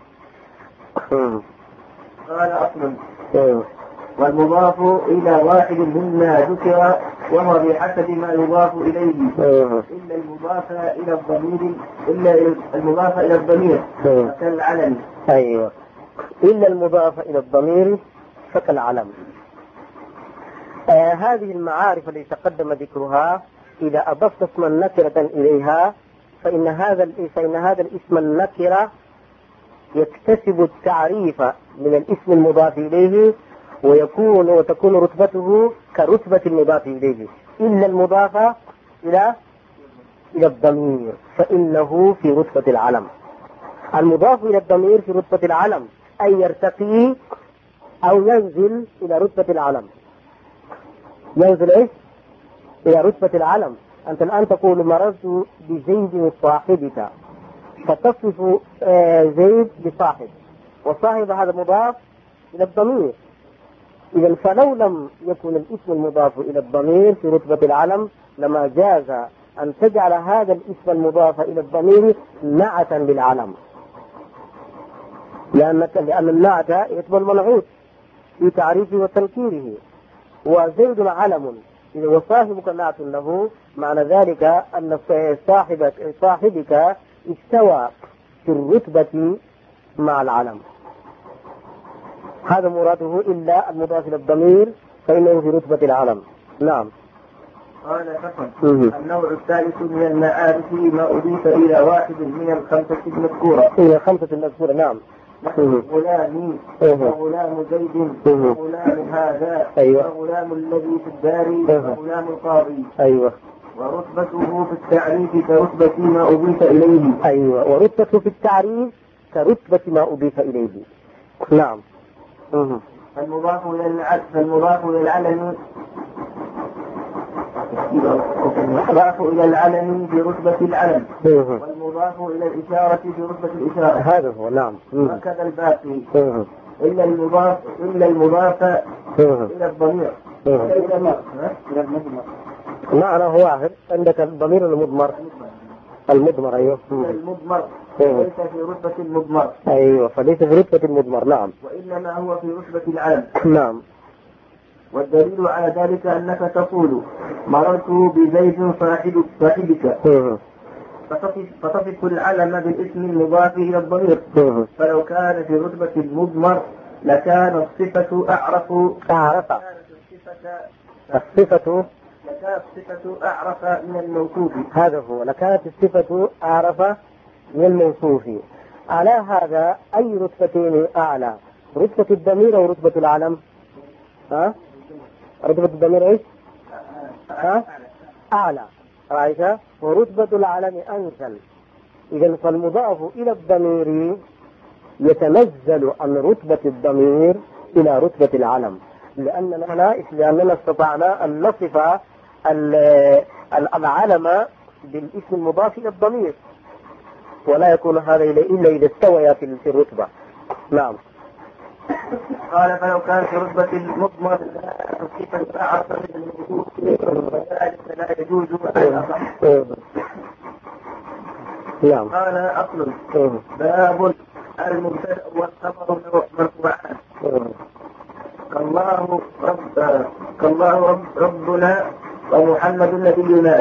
قال أصلا: والمضاف إلى واحد مما ذكر وهو بحسب ما يضاف إليه إلا المضاف إلى الضمير إلا المضاف إلى الضمير فكالعلم. أيوه. إلا المضاف إلى الضمير فكالعلم. آه هذه المعارف التي تقدم ذكرها إذا أضفت اسما نكرة إليها فإن هذا فإن هذا الاسم النكرة يكتسب التعريف من الاسم المضاف إليه، ويكون وتكون رتبته كرتبة المضاف إليه، إلا المضاف إلى إلى الضمير فإنه في رتبة العلم. المضاف إلى الضمير في رتبة العلم، أي يرتقي أو ينزل إلى رتبة العلم. ينزل إيش؟ إلى رتبة العلم. أنت الآن تقول: مررت بزيد صاحبك، فتصف زيد بصاحب، وصاحب هذا مضاف إلى الضمير. إذا فلو لم يكن الاسم المضاف إلى الضمير في رتبة العلم لما جاز أن تجعل هذا الاسم المضاف إلى الضمير نعتا للعلم، لأن لأن النعت يتبع المنعوت في تعريفه وتنكيره، وزيد علم إذا وصاحبك نعت له، معنى ذلك أن صاحبك صاحبك استوى في الرتبة مع العلم. هذا مراده إلا المضاف إلى الضمير فإنه في رتبة العلم. نعم. قال فقط النوع الثالث من المعارف ما أضيف إلى واحد من الخمسة المذكورة. إلى الخمسة المذكورة. نعم. غلامي وغلام زيد وغلام هذا وغلام الذي في الدار وغلام القاضي. أيوة. ورتبته في التعريف كرتبة ما أضيف إليه. أيوة. ورتبته في التعريف كرتبة ما أضيف إليه. نعم. المضاف إلى العلم المضاف إلى العلم المضاف إلى العلم في رتبة العلم، والمضاف إلى الإشارة في رتبة الإشارة. هذا هو. نعم. وكذا الباقي. إلا المضاف إلا المضاف إلى الضمير إلى المضمر. معنى هو واحد. عندك الضمير المضمر المضمر أيوه المضمر ليس في رتبة المضمر. أيوه فليس في رتبة المضمر. نعم. وإنما هو في رتبة العلم. نعم. والدليل على ذلك أنك تقول مررت بزيد صاحب صاحبك فتصف, فتصف العلم بالاسم المضاف إلى الضمير. فلو كان في رتبة المضمر لكان الصفة أعرف أعرف الصفة لكانت الصفة أعرف من الموصوف. هذا هو. لكانت الصفة أعرف من الموصوف. على هذا أي رتبتين أعلى؟ رتبة الضمير أو رتبة العلم؟ ها؟ رتبة الضمير إيش؟ ها؟ أعلى. رأيت؟ ورتبة العلم أنزل. إذن فالمضاف إلى الضمير يتنزل عن رتبة الضمير إلى رتبة العلم، لأننا لأننا استطعنا أن نصف العلم بالاسم المضاف إلى الضمير، ولا يكون هذا إلا إذا استوى في الرتبة. نعم. قال فلو كان في رتبة المضمر الصفة أعرف من الوجود فذلك لا يجوز أن أصح. نعم. قال أصل باب المبتدأ والخبر مرفوعان كالله رب كالله رب ربنا ومحمد نبينا.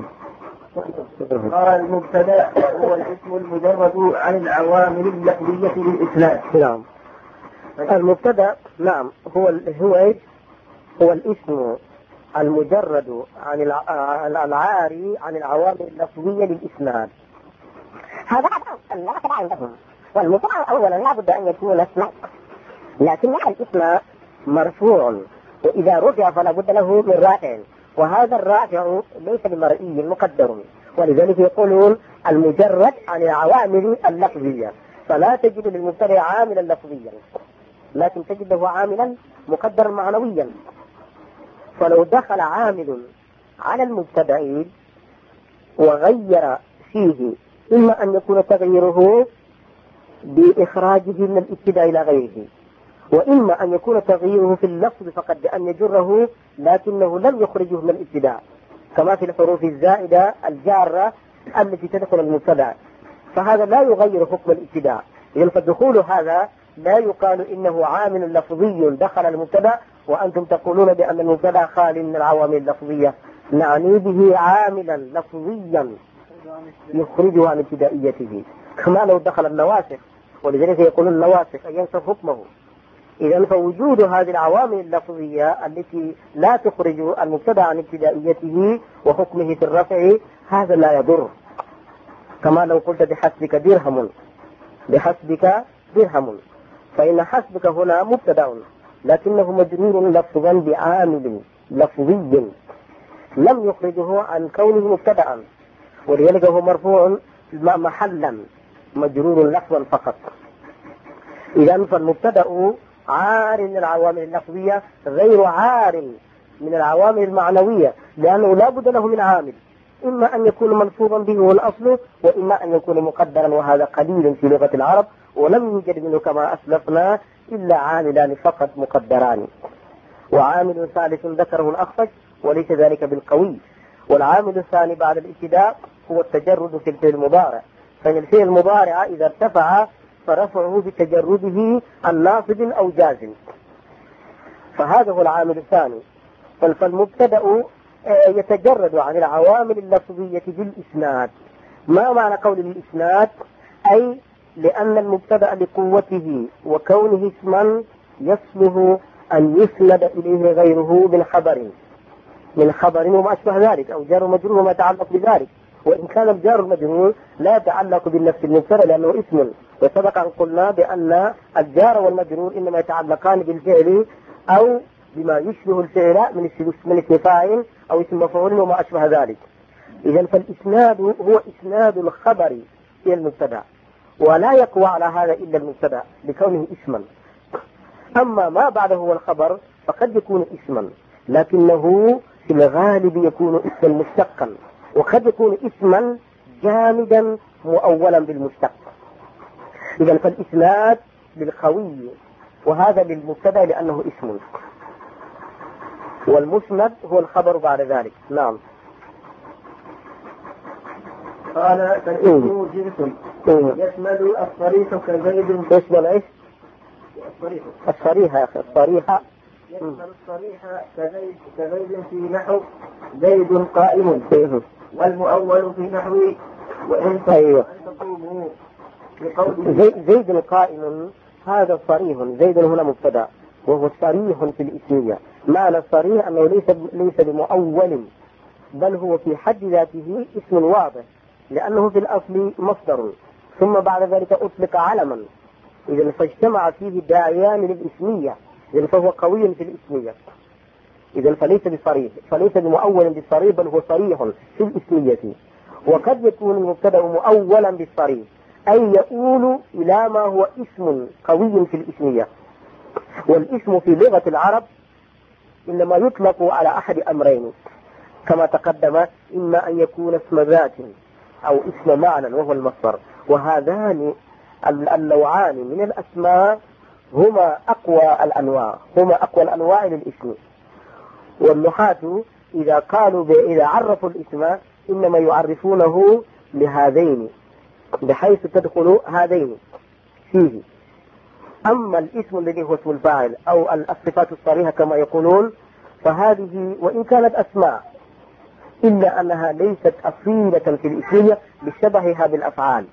قال المبتدأ هو الاسم المجرد عن العوامل اللفظية للإسلام. نعم. المبتدأ نعم هو هو ايش؟ هو الاسم المجرد عن العاري عن العوامل اللفظية للإسناد. هذا المبتدأ عندهم. والمبتدأ أولا لا بد أن يكون اسما، لكن الاسم مرفوع، وإذا رفع فلا بد له من رافع، وهذا الرافع ليس بمرئي مقدر، ولذلك يقولون المجرد عن العوامل اللفظية، فلا تجد للمبتدأ عاملا لفظيا لكن تجد له عاملا مقدرا معنويا. فلو دخل عامل على المبتدأ وغير فيه، إما أن يكون تغييره بإخراجه من الابتداء إلى غيره، وإما أن يكون تغييره في اللفظ فقط بأن يجره لكنه لم يخرجه من الابتداء، كما في الحروف الزائدة الجارة التي تدخل المبتدأ، فهذا لا يغير حكم الابتداء. إذن فالدخول هذا لا يقال إنه عامل لفظي دخل المبتدأ وأنتم تقولون بأن المبتدأ خالي من العوامل اللفظية. نعني به عاملا لفظيا يخرجه عن ابتدائيته، كما لو دخل النواسخ، ولذلك يقولون النواسخ أن ينسخ حكمه. إذن فوجود هذه العوامل اللفظية التي لا تخرج المبتدأ عن ابتدائيته وحكمه في الرفع هذا لا يضر، كما لو قلت بحسبك درهم بحسبك درهم، فإن حسبك هنا مبتدأ لكنه مجرور لفظا بعامل لفظي لم يخرجه عن كونه مبتدأ، ولذلك هو مرفوع محلا مجرور لفظا فقط. إذن فالمبتدأ عار من العوامل اللفظية غير عار من العوامل المعنوية، لأنه لا بد له من عامل، إما أن يكون ملفوظا به هو الأصل، وإما أن يكون مقدرا، وهذا قليل في لغة العرب، ولم يوجد منه كما أسلفنا إلا عاملان فقط مقدران، وعامل ثالث ذكره الأخفش وليس ذلك بالقوي. والعامل الثاني بعد الابتداء هو التجرد في الفعل المضارع، فإن الفعل المضارع إذا ارتفع فرفعه بتجرده الناصب أو جازم، فهذا هو العامل الثاني. فالمبتدأ يتجرد عن العوامل اللفظية بالإسناد. ما معنى قول الإسناد؟ أي لأن المبتدأ لقوته وكونه اسما يصله أن يسند إليه غيره من خبر من خبر وما أشبه ذلك، أو جار مجرور وما يتعلق بذلك، وإن كان الجار المجرور لا يتعلق بالنفس المبتدأ لأنه اسم، وسبق أن قلنا بأن الجار والمجرور إنما يتعلقان بالفعل أو بما يشبه الفعل من من اسم فاعل أو اسم مفعول وما أشبه ذلك. إذن فالإسناد هو إسناد الخبر إلى المبتدأ، ولا يقوى على هذا إلا المبتدأ لكونه اسما. أما ما بعده هو الخبر فقد يكون اسما، لكنه في الغالب يكون اسما مشتقا، وقد يكون اسما جامدا مؤولا بالمشتق. إذن فالإسناد للقوي وهذا للمبتدا لأنه اسم، والمسند هو الخبر بعد ذلك. نعم. قال فالاسم جنس يشمل الصريح كزيد. يشمل ايش؟ الصريح. الصريح يا اخي، الصريح يشمل الصريح كزيد كزيد في نحو زيد قائم، والمؤول في نحو وإن أيوة. تقوموا زيد, زيد قائم، هذا صريح. زيد هنا مبتدا وهو صريح في الاسمية. معنى الصريح أنه ليس ليس بمؤول، بل هو في حد ذاته اسم واضح، لأنه في الأصل مصدر ثم بعد ذلك أطلق علما. إذا فاجتمع فيه داعيان للإسمية، إذا فهو قوي في الإسمية. إذا فليس بصريح، فليس بمؤول بالصريح، بل هو صريح في الإسمية. وقد يكون المبتدأ مؤولا بالصريح، أي يؤول إلى ما هو اسم قوي في الإسمية. والاسم في لغة العرب إنما يطلق على أحد أمرين كما تقدم، إما أن يكون اسم ذات أو اسم معنى وهو المصدر، وهذان النوعان من الأسماء هما أقوى الأنواع هما أقوى الأنواع للاسم. والنحاة إذا قالوا إذا عرفوا الاسم إنما يعرفونه لهذين بحيث تدخل هذين فيه. أما الاسم الذي هو اسم الفاعل أو الصفات الصريحة كما يقولون، فهذه وإن كانت أسماء إلا أنها ليست أصيلة في الإسمية بشبهها بالأفعال.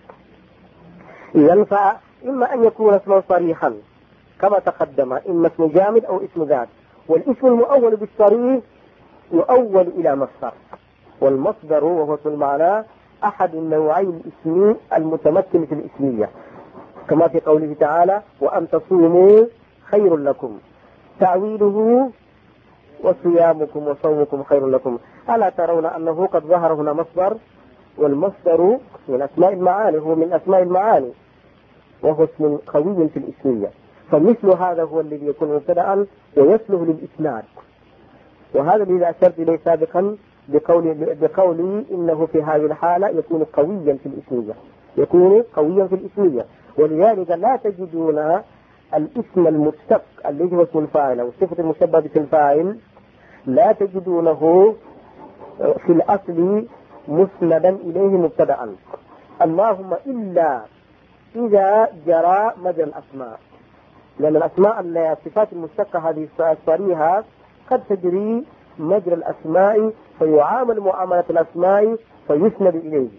إذن فإما أن يكون اسما صريحا كما تقدم، إما اسم جامد أو اسم ذات. والاسم المؤول بالصريح يؤول إلى مصدر، والمصدر وهو اسم المعنى أحد النوعي الاسمي المتمثل في الإسمية، كما في قوله تعالى وأن تصوموا خير لكم، تعويله وصيامكم وصومكم خير لكم. ألا ترون أنه قد ظهر هنا مصدر، والمصدر من أسماء المعاني، هو من أسماء المعاني وهو اسم قوي في الإسمية. فمثل هذا هو الذي يكون مبتدأ ويصلح للإسناد. وهذا الذي أشرت إليه سابقا بقولي, بقولي إنه في هذه الحالة يكون قويا في الإسمية يكون قويا في الإسمية ولذلك لا تجدون الاسم المشتق الذي هو اسم الفاعل أو الصفة المشبهة باسم الفاعل لا تجدونه في الأصل مسندا إليه مبتدأ، اللهم إلا إذا جرى مجرى الأسماء، لأن الأسماء الصفات المشتقة هذه الصريحة قد تجري مجرى الأسماء فيعامل معاملة الأسماء فيسند إليه.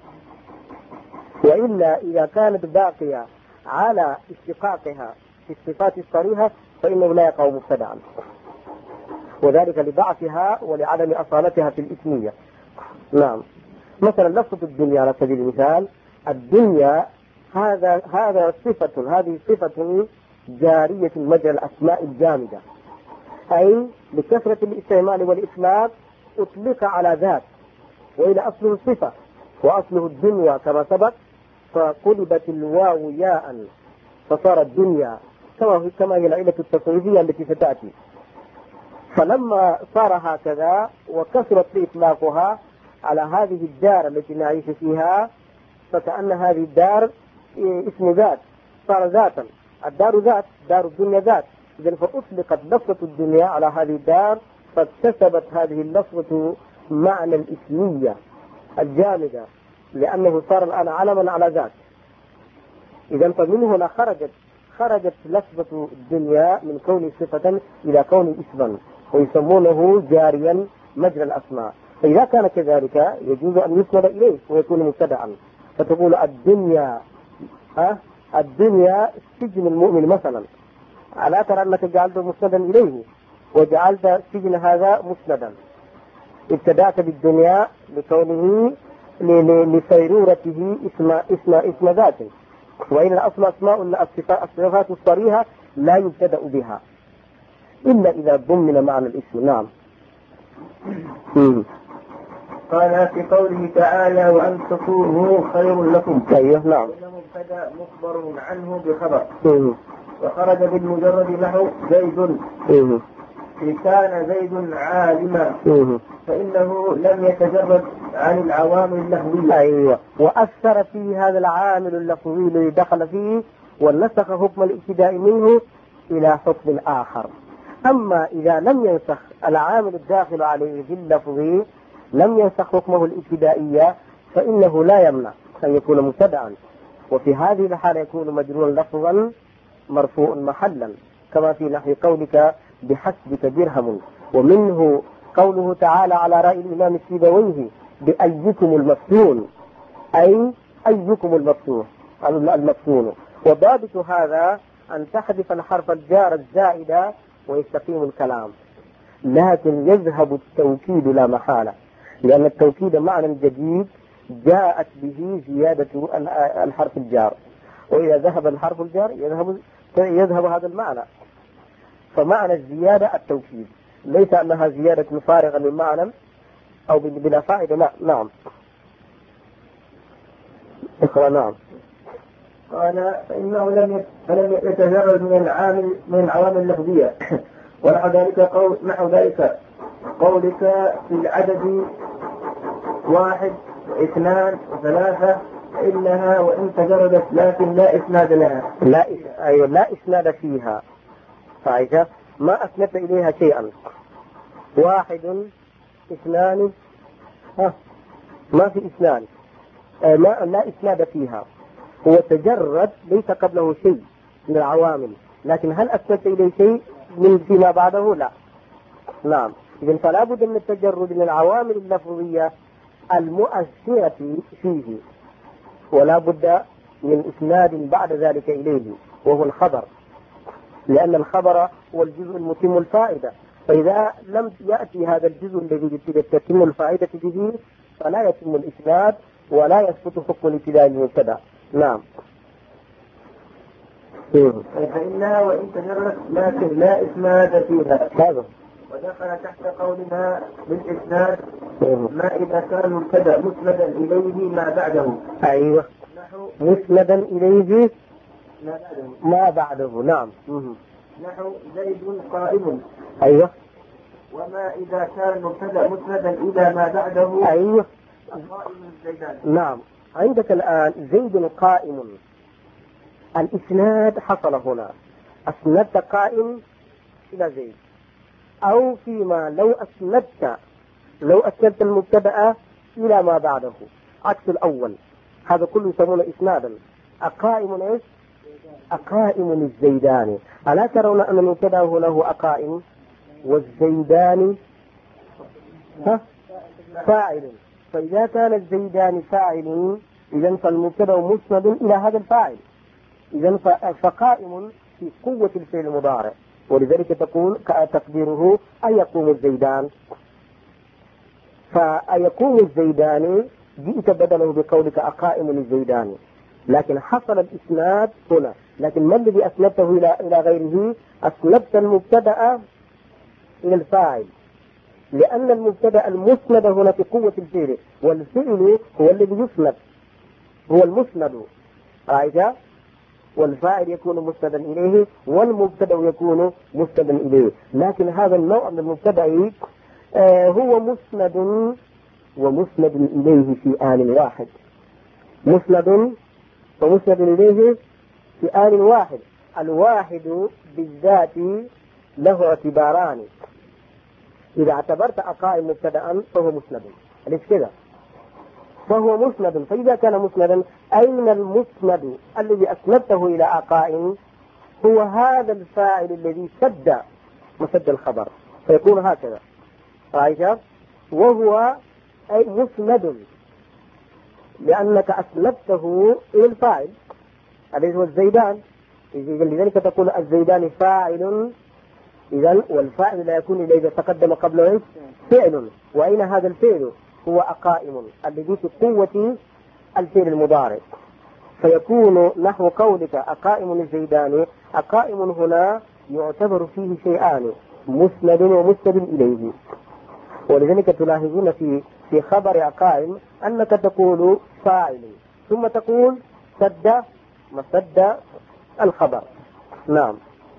وإلا إذا كانت باقية على اشتقاقها في الصفات الصريحة فإنه لا يقع مبتدعا، وذلك لضعفها ولعدم أصالتها في الإسمية. نعم. مثلا لفظة الدنيا على سبيل المثال، الدنيا هذا هذا صفة هذه صفة جارية مجرى الأسماء الجامدة، أي بكثرة الاستعمال والإطلاق أطلق على ذات، وإلى أصله الصفة وأصله الدنيا كما سبق، فقلبت الواو ياء فصار الدنيا كما كما هي العلة التصريفية التي ستأتي. فلما صار هكذا وكثرت إطلاقها على هذه الدار التي نعيش فيها، فكأن هذه الدار اسم ذات، صار ذاتا، الدار ذات، دار الدنيا ذات. إذن فأطلقت لفظة الدنيا على هذه الدار فاكتسبت هذه اللفظة معنى الإسمية الجامدة، لأنه صار الآن علما على ذات. إذن فمن هنا خرجت خرجت لفظة الدنيا من كون صفة إلى كون اسما، ويسمونه جاريا مجرى الأسماء. فإذا كان كذلك يجوز أن يسند إليه ويكون مبتدعا، فتقول الدنيا ها الدنيا سجن المؤمن مثلا، ألا ترى أنك جعلته مسندا إليه وجعلت سجن هذا مسندا، ابتدأت بالدنيا لكونه لسيرورته اسم اسم اسم ذاته، وإن الأصل أسماء الصفات الصريحة لا يبتدأ بها إلا إذا ضمن معنى الاسم. نعم. قال في قوله تعالى وأن تصوموا خير لكم. أيوه. نعم. مبتدأ مخبر عنه بخبر، وخرج بالمجرد نحو زيد، إن كان زيد عالما فإنه لم يتجرد عن العوامل اللفظية. أيوة. وأثر في هذا العامل اللفظي الذي دخل فيه ونسخ حكم الابتداء منه إلى حكم آخر. أما إذا لم ينسخ العامل الداخل عليه في اللفظ لم ينسخ حكمه الابتدائية فإنه لا يمنع أن يكون مبتدعا، وفي هذه الحالة يكون مجرورا لفظا مرفوع محلا، كما في نحو قولك بحسبك درهم. ومنه قوله تعالى على رأي الإمام السيبويه بأيكم المفتون، أي أيكم المفتون المفتون. وضابط هذا أن تحذف الحرف الجار الزائد ويستقيم الكلام، لكن يذهب التوكيد لا محالة، لأن التوكيد معنى جديد جاءت به زيادة الحرف الجار، وإذا ذهب الحرف الجار يذهب يذهب هذا المعنى. فمعنى الزيادة التوكيد، ليس أنها زيادة فارغة من معنى أو بلا فائدة. لا. نعم. اقرأ. نعم. قال فإنه لم فلم يتجرد من العامل من العوامل اللفظية، ونحو ذلك قول نحو ذلك قولك في العدد واحد واثنان وثلاثة إنها وإن تجردت لكن لا إسناد لها. لا أيوة لا إسناد فيها، فإذا ما أسندت إليها شيئا. واحد اثنان ها ما في إسناد، آه لا لا إسناد فيها، هو تجرد ليس قبله شيء من العوامل، لكن هل أسندت إليه شيء من فيما بعده؟ لا. نعم. إذن فلا بد من التجرد من العوامل اللفظية المؤثرة فيه، ولا بد من إسناد بعد ذلك إليه وهو الخبر، لأن الخبر هو الجزء المتم الفائدة، فإذا لم يأتي هذا الجزء الذي تتم الفائدة به فلا يتم الإسناد ولا يثبت حكم الابتداء المبتدأ. نعم. فإنها وإن تجرت لكن لا إسناد فيها. هذا ودخل تحت قولنا بالإسناد ما إذا كان مبتدأ مسندا إليه ما بعده. أيوة. مسندا إليه ما بعده. نعم. نحو زيد قائم. أيوة. وما إذا كان مبتدأ مسندا إلى ما بعده. أيوة. قائم زيدان. نعم. عندك الآن زيد قائم، الإسناد حصل هنا، أسندت قائم إلى زيد، أو فيما لو أسندت لو أسندت المبتدأ إلى ما بعده عكس الأول، هذا كله يسمونه إسنادا. أقائم إيش؟ أقائم الزيدان. ألا ترون أن المبتدأ هنا هو أقائم والزيدان ها فاعل، فإذا كان الزيدان فاعلين إذن فالمبتدأ مسند إلى هذا الفاعل، إذن فقائم في قوة الفعل المضارع، ولذلك تقول تقديره أيقوم الزيدان، فأيقوم الزيدان جئت بدله بقولك أقائم الزيدان، لكن حصل الإسناد هنا. لكن ما الذي أسندته إلى إلى غيره؟ أسندت المبتدأ إلى الفاعل، لأن المبتدأ المسند هنا في قوة الفعل، والفعل هو الذي يسند، هو المسند، رأيت؟ والفاعل يكون مسندا إليه والمبتدأ يكون مسندا إليه. لكن هذا النوع من المبتدأ آه هو مسند ومسند إليه في آن واحد، مسند ومسند إليه في آن واحد. الواحد بالذات له اعتباران، إذا اعتبرت أقائم مبتدأ فهو مسند، أليس كذا؟ فهو مسند. فإذا كان مسندا أين المسند الذي أسندته إلى أقائم؟ هو هذا الفاعل الذي سد مسد الخبر، فيكون هكذا، رأيت؟ وهو أي مسند لأنك أسندته إلى الفاعل الذي هو الزيدان، لذلك تقول الزيدان فاعل، إذن والفاعل لا يكون إلا إذا تقدم قبله فعل، وأين هذا الفعل؟ هو أقائم الذي في قوة الفعل المضارع، فيكون نحو قولك أقائم الزيدان. أقائم هنا يعتبر فيه شيئان، مسند ومسند إليه، ولذلك تلاحظون في في خبر أقائم أنك تقول فاعل ثم تقول سد مسد الخبر. نعم.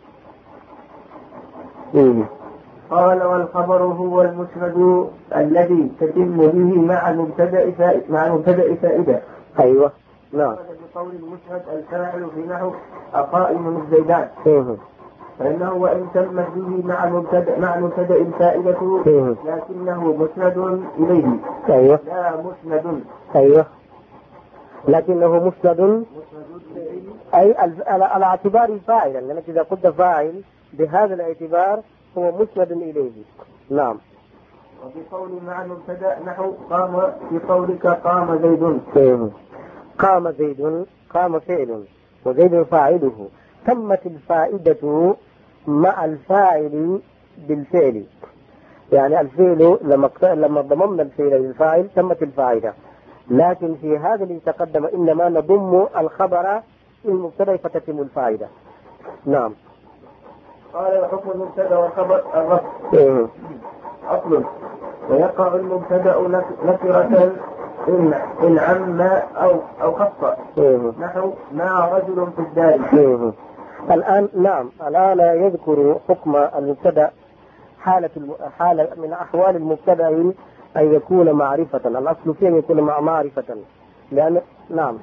قال والخبر هو المسند الذي تتم به مع المبتدأ مع المبتدأ فائدة. أيوة. نعم. بقول المسند الفاعل في نحو أقائم الزيدان. فإنه وإن تمت به مع المبتدأ مع المبتدأ الفائدة لكنه مسند إليه. أيوه. لا مسند. أيوه. لكنه مسند أي على اعتبار فاعلا، لأنك إذا قلت فاعل بهذا الاعتبار هو مسند إليه. نعم. وفي قول مع المبتدأ نحو قام، في قولك قام زيد. قام زيد، قام فعل وزيد فاعله، تمت الفائدة مع الفاعل بالفعل، يعني الفعل لما لما ضممنا الفعل للفاعل تمت الفائدة. لكن في هذا الذي تقدم إنما نضم الخبر المبتدأ فتتم الفائدة. نعم. قال وحكم المبتدأ والخبر الرفع. أصل ويقع المبتدأ نكرة إن إن عم أو أو خص. نحو ما رجل في الدار. الآن نعم الآن يذكر حكم المبتدأ حالة حالة من أحوال المبتدأ أن يكون معرفة، الأصل فيه أن يكون مع معرفة، لأن نعم.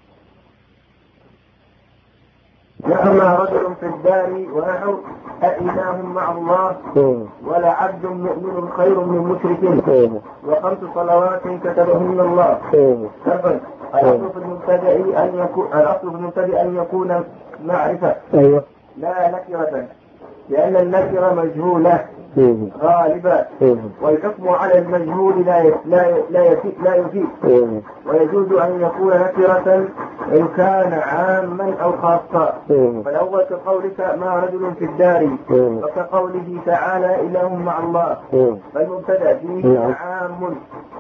نحو ما رجل في الدار ونحو أإله مع الله ولا عبد مؤمن خير من مشرك وخمس صلوات كتبهن الله. الأصل في المبتدأ أن يكون الأصل في المبتدأ أن يكون معرفة لا نكرة، لأن النكرة مجهولة غالبا، والحكم على المجهول لا لا لا يفيد، ويجوز أن يكون نكرة إن كان عاما أو خاصا. فالأول كقولك ما رجل في الدار، وكقوله تعالى إله مع الله، فالمبتدأ فيه عام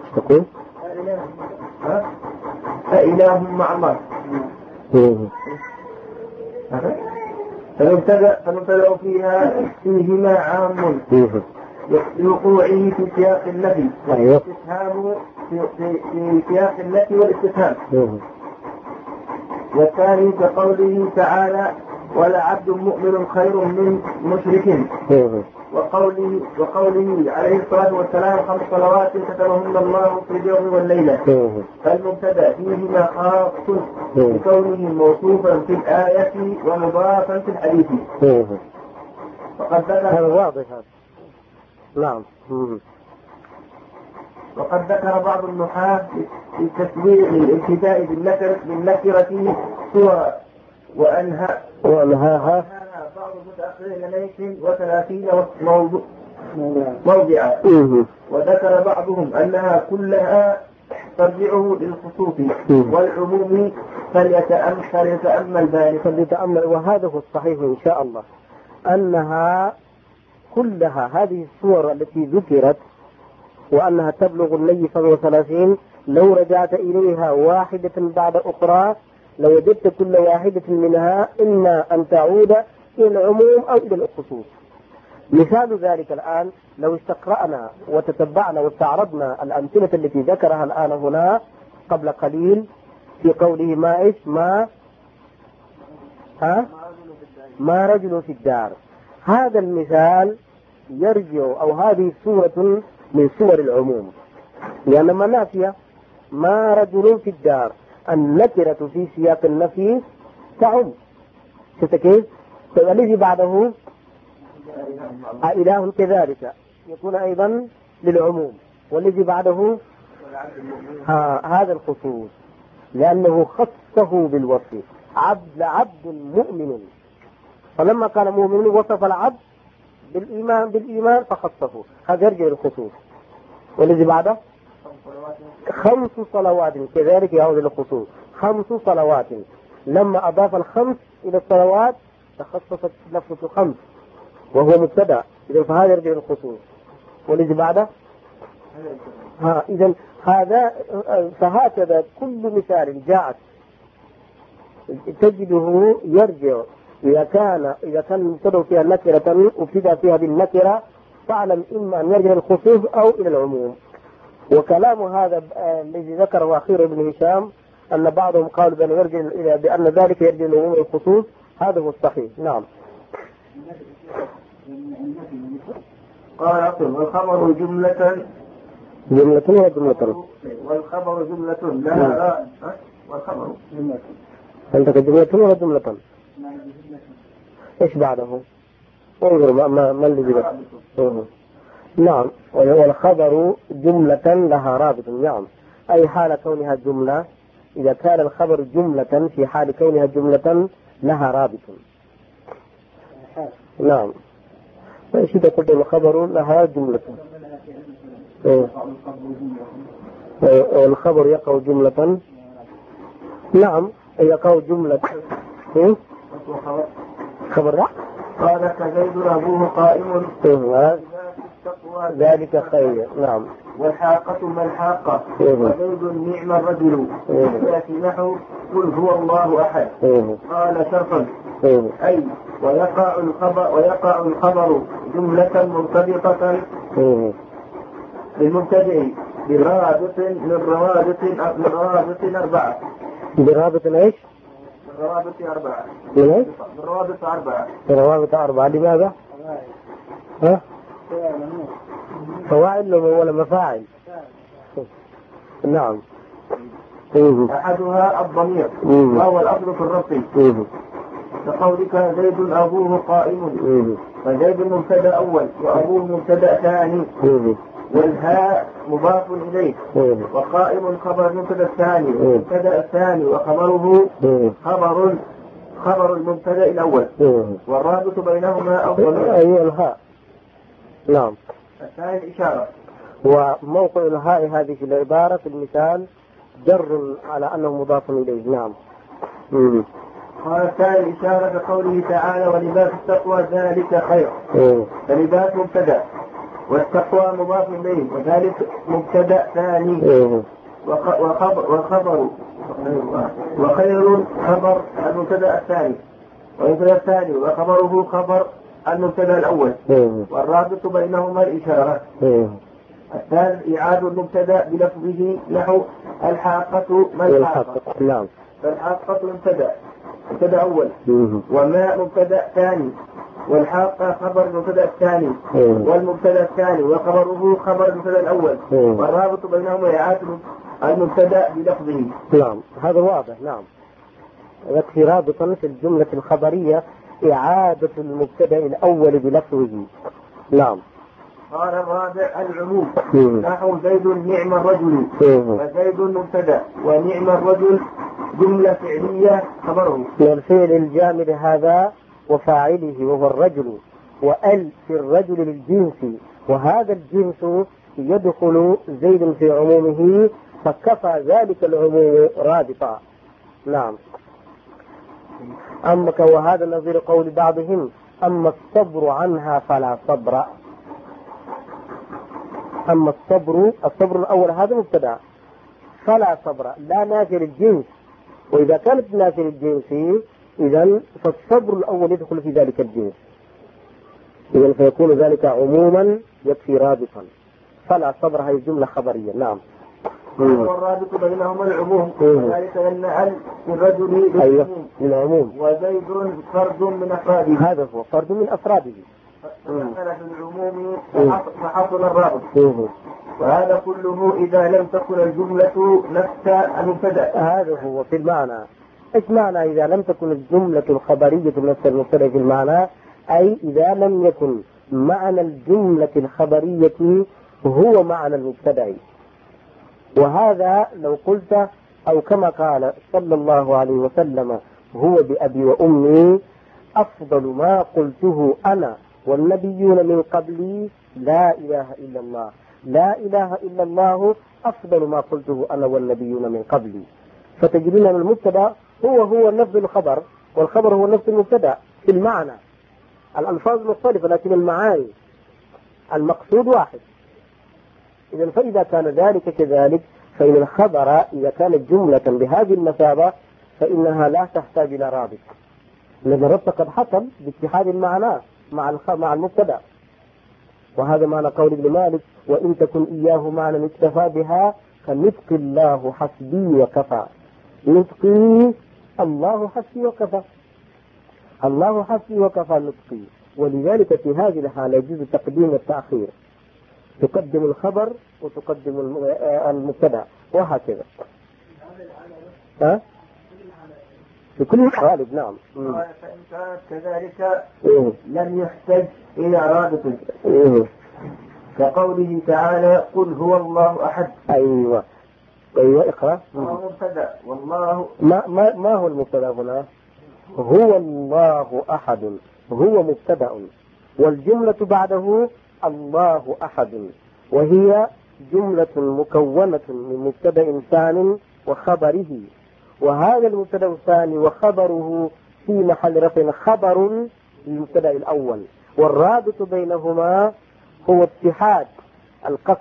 فإله مع الله. فالمبتدأ فيها فيهما عام لوقوعه في سياق النفي والاستفهام في, في, في سياق النفي والاستفهام. والثاني كقوله تعالى ولا عبد مؤمن خير من مشرك، وقوله وقوله عليه الصلاة والسلام خمس صلوات كتبهن الله في اليوم والليلة. فالمبتدأ فيهما خاص بكونه موصوفا في الآية ومضافا في الحديث. وقد ذكر هذا واضح. نعم. وقد ذكر بعض النحاة في تسويق الابتداء بالنكرة بالنكرة صورا وأنهى وأنهاها بعض المتأخرين ليس وثلاثين موضوع موضعا، وذكر بعضهم أنها كلها ترجعه للخصوص والعموم، فليتأمل فليتأمل ذلك فليتأمل. وهذا هو الصحيح إن شاء الله، أنها كلها هذه الصور التي ذكرت وأنها تبلغ النية سبع وثلاثين، لو رجعت إليها واحدة بعد أخرى لوجدت كل واحدة منها إما أن تعود إلى العموم أو إلى الخصوص. مثال ذلك الآن لو استقرأنا وتتبعنا واستعرضنا الأمثلة التي ذكرها الآن هنا قبل قليل في قوله ما إيش ما ها ما رجل في الدار، هذا المثال يرجع أو هذه صورة من صور العموم، لأن ما نافية ما رجل في الدار، النكرة في سياق النفي تعم. شفت كيف؟ فالذي بعده إله كذلك يكون أيضا للعموم، والذي بعده هذا الخصوص لأنه خصه بالوصف عبد عبد مؤمن، فلما قال مؤمن وصف العبد بالإيمان بالإيمان فخصه، هذا يرجع للخصوص. والذي بعده خمس صلوات كذلك يعود للخصوص، خمس صلوات لما أضاف الخمس إلى الصلوات تخصصت لفظة الخمس وهو مبتدأ، إذا فهذا يرجع للخصوص. والذي بعده ها إذا هذا فهكذا كل مثال جاءت تجده يرجع إذا كان إذا كان المبتدأ فيها نكرة وابتدأ فيها بالنكرة فاعلم إما أن يرجع للخصوص أو إلى العموم. وكلام هذا الذي ذكره أخيرا ابن هشام أن بعضهم قالوا بأن يرجع إلى بأن ذلك يرجع للعموم والخصوص، هذا هو الصحيح. نعم. قال أصل والخبر جملة جملة ولا جملة والخبر جملة لها والخبر جملة عندك جملة ولا جملة؟ إيش بعده؟ انظر ما ما اللي بيقول. نعم، والخبر جملة لها رابط. نعم، أي حال كونها جملة، إذا كان الخبر جملة في حال كونها جملة لها رابط. نعم، فإيش تقول الخبر لها جملة، والخبر يقع جملة. نعم، يقع جملة. خبر لا قال كزيد أبوه قائم ذلك خير. نعم، والحاقة ما الحاقة وزيد نعم الرجل يأتي نحو قل هو الله أحد. قال شرطا أي ويقع الخبر ويقع الخبر جملة مرتبطة للمبتدئ برابط من روابط من روابط أربعة. برابط ايش؟ من روابط أربعة. من ايش؟ من روابط أربعة. من روابط أربعة. لماذا؟ ها؟ فواعل ولا مفاعل؟ نعم. أحدها الضمير وهو الأصل في الرفع كقولك زيد أبوه قائم، فزيد مبتدأ أول وأبوه مبتدأ ثاني، والهاء مضاف إليه، وقائم خبر مبتدأ الثاني، مبتدأ الثاني وخبره خبر خبر المبتدأ الأول، والرابط بينهما الضمير أي الهاء. نعم. الثاني الإشارة. وموقع الهاء هذه في العبارة في المثال جر على أنه مضاف إليه. نعم. مم. قال الثاني الإشارة كقوله تعالى ولباس التقوى ذلك خير. فلباس مبتدأ والتقوى مضاف إليه وذلك مبتدأ ثاني، وخبر وخبر وخير خبر المبتدأ الثاني والمبتدأ الثاني وخبره خبر المبتدأ الأول، والرابط بينهما الإشارة. الثالث إعادة المبتدأ بلفظه نحو الحاقة ما الحاقة. نعم. فالحاقة مبتدأ مبتدأ أول وما مبتدأ ثاني، والحاقة خبر المبتدأ الثاني والمبتدأ الثاني وخبره خبر المبتدأ الأول، والرابط بينهما إعادة المبتدأ بلفظه. نعم، هذا واضح. نعم، يكفي رابطا في الجملة الخبرية إعادة المبتدأ الأول بلفظه. نعم. قال الرابع العموم نحو زيد نعم الرجل، فزيد مبتدأ ونعم الرجل جملة فعلية خبره. والفعل الجامد هذا وفاعله وهو الرجل، وأل في الرجل للجنس، وهذا الجنس يدخل زيد في عمومه، فكفى ذلك العموم رابطا. نعم. أما وهذا نظير قول بعضهم أما الصبر عنها فلا صبر. أما الصبر الصبر الأول هذا مبتدأ، فلا صبر لا نافي للجنس، وإذا كانت نافي للجنس إذن فالصبر الأول يدخل في ذلك الجنس، إذن فيكون ذلك عموما يكفي رابطا. فلا صبر هذه جملة خبرية. نعم. والرابط بينهما العموم، وذلك أن ال الرجل للعموم وزيد فرد من أفراده. هذا هو فرد من أفراده فدخل في العموم فحصل الرابط. وهذا كله إذا لم تكن الجملة نفس المبتدأ. هذا هو في المعنى. إيش معنى إذا لم تكن الجملة الخبرية نفس المبتدأ في المعنى؟ أي إذا لم يكن معنى الجملة الخبرية هو معنى المبتدأ. وهذا لو قلت أو كما قال صلى الله عليه وسلم هو بأبي وأمي أفضل ما قلته أنا والنبيون من قبلي لا إله إلا الله، لا إله إلا الله أفضل ما قلته أنا والنبيون من قبلي. فتجدون المبتدأ هو هو نفس الخبر، والخبر هو نفس المبتدأ في المعنى. الألفاظ مختلفة لكن المعاني المقصود واحد. إذا فإذا كان ذلك كذلك فإن الخبر إذا كانت جملة بهذه المثابة فإنها لا تحتاج إلى رابط، لأن الربط قد حصل باتحاد المعنى مع مع المبتدأ. وهذا معنى قول ابن مالك وإن تكن إياه معنى اكتفى بها فنطق الله حسبي وكفى. نطقي الله حسبي وكفى، الله حسبي وكفى نطقي. ولذلك في هذه الحالة يجوز تقديم التأخير، تقدم الخبر وتقدم المبتدأ وهكذا. ها؟ بكل غالب. نعم. فإن كانت كذلك لم يحتج إلى رابط، كقوله تعالى قل هو الله أحد. أيوة أيوة اقرأ. مبتدأ والله ما, ما, ما هو المبتدأ هنا؟ هو الله أحد هو مبتدأ، والجملة بعده الله أحد، وهي جملة مكونة من مبتدأ ثاني وخبره، وهذا المبتدأ الثاني وخبره في محل رفع خبر للمبتدأ الأول، والرابط بينهما هو اتحاد القصد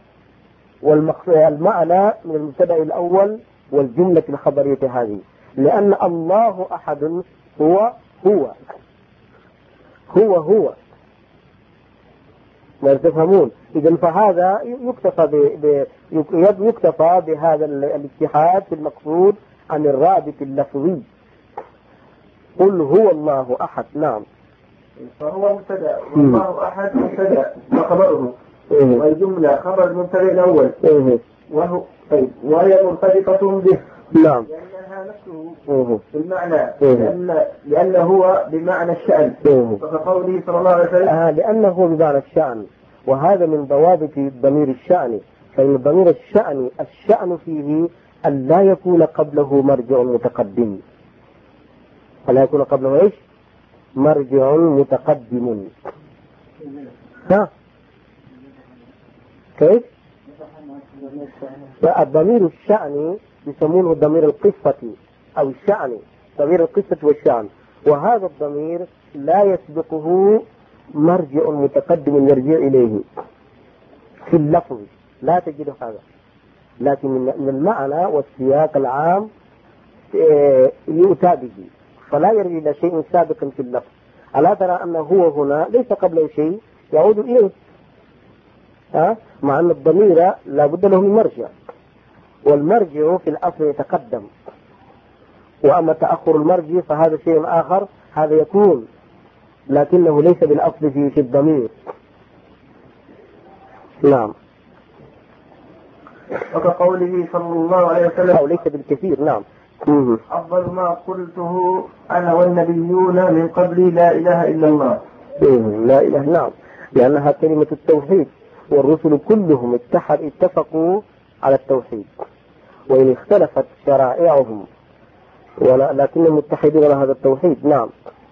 والمعنى من المبتدأ الأول والجملة الخبرية هذه، لأن الله أحد هو هو هو هو ما تفهمون؟ إذن فهذا يكتفى ب... يكتفى بهذا الاتحاد في المقصود عن الرابط اللفظي. قل هو الله أحد. نعم. فهو مبتدأ والله أحد مبتدأ وخبره، والجملة خبر المبتدأ الأول، وهو طيب وهي مرتبطة به. نعم. لأنها نفسه في المعنى، لأن لأنه هو بمعنى الشأن، وكقوله صلى الله عليه وسلم آه لأنه بمعنى الشأن، وهذا من ضوابط ضمير الشأن، فإن ضمير الشأن الشأن فيه أن لا يكون قبله مرجع متقدم، ألا يكون قبله إيش؟ مرجع متقدم. ها كيف؟ الضمير الشأن يسمونه ضمير القصة أو الشأن، ضمير القصة والشأن، وهذا الضمير لا يسبقه مرجع متقدم يرجع إليه في اللفظ، لا تجد هذا، لكن من المعنى والسياق العام يؤتى به، فلا يرجع إلى شيء سابق في اللفظ. ألا ترى أنه هو هنا ليس قبله شيء يعود إليه، ها؟ مع أن الضمير لا بد له من مرجع، والمرجع في الأصل يتقدم، وأما تأخر المرجع فهذا شيء آخر، هذا يكون لكنه ليس بالأصل في, في الضمير. نعم. وكقوله صلى الله عليه وسلم أو ليس بالكثير. نعم. أفضل ما قلته أنا والنبيون من قبلي لا إله إلا الله. لا إله. نعم، لأنها كلمة التوحيد، والرسل كلهم اتحد اتفقوا على التوحيد، وإن اختلفت شرائعهم ولكنهم متحدون على هذا التوحيد. نعم.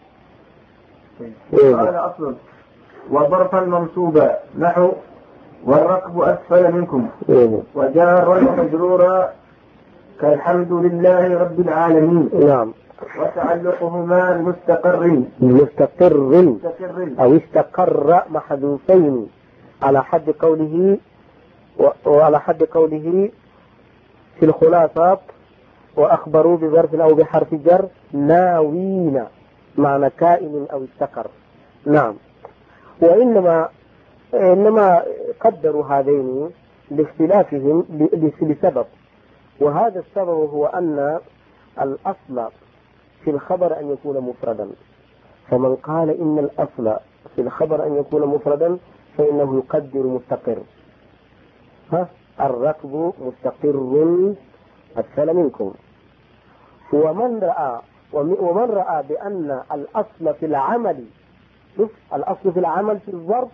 قال أصل وظرفا منصوبا نحو والركب أسفل منكم، وجار ومجرورا كالحمد لله رب العالمين. نعم. وتعلقهما المستقر مستقر أو استقر محذوفين على حد قوله وعلى حد قوله في الخلاصات وأخبروا بظرف أو بحرف جر ناوين، معنى كائن أو استقر. نعم. وإنما إنما قدروا هذين لاختلافهم لسبب، وهذا السبب هو أن الأصل في الخبر أن يكون مفردا، فمن قال إن الأصل في الخبر أن يكون مفردا فإنه يقدر مستقر. ها الركب مستقر أسفل منكم. ومن رأى ومن رأى بأن الأصل في العمل، شوف الأصل في العمل في الظرف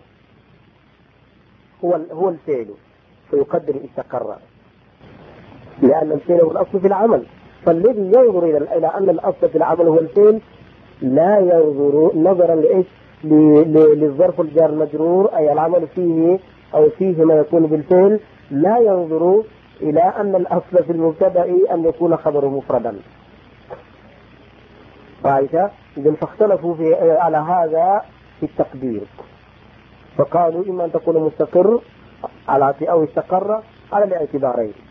هو هو الفعل، فيقدر استقر، لأن الفعل هو الأصل في العمل، فالذي ينظر إلى أن الأصل في العمل هو الفعل لا ينظر نظرا لإيش للظرف الجار المجرور أي العمل فيه أو فيه ما يكون بالفعل، لا ينظر إلى أن الأصل في المبتدأ أن يكون خبره مفردا. رأيت؟ إذن فاختلفوا في على هذا في التقدير، فقالوا إما أن تكون مستقر على أو استقر على الاعتبارين.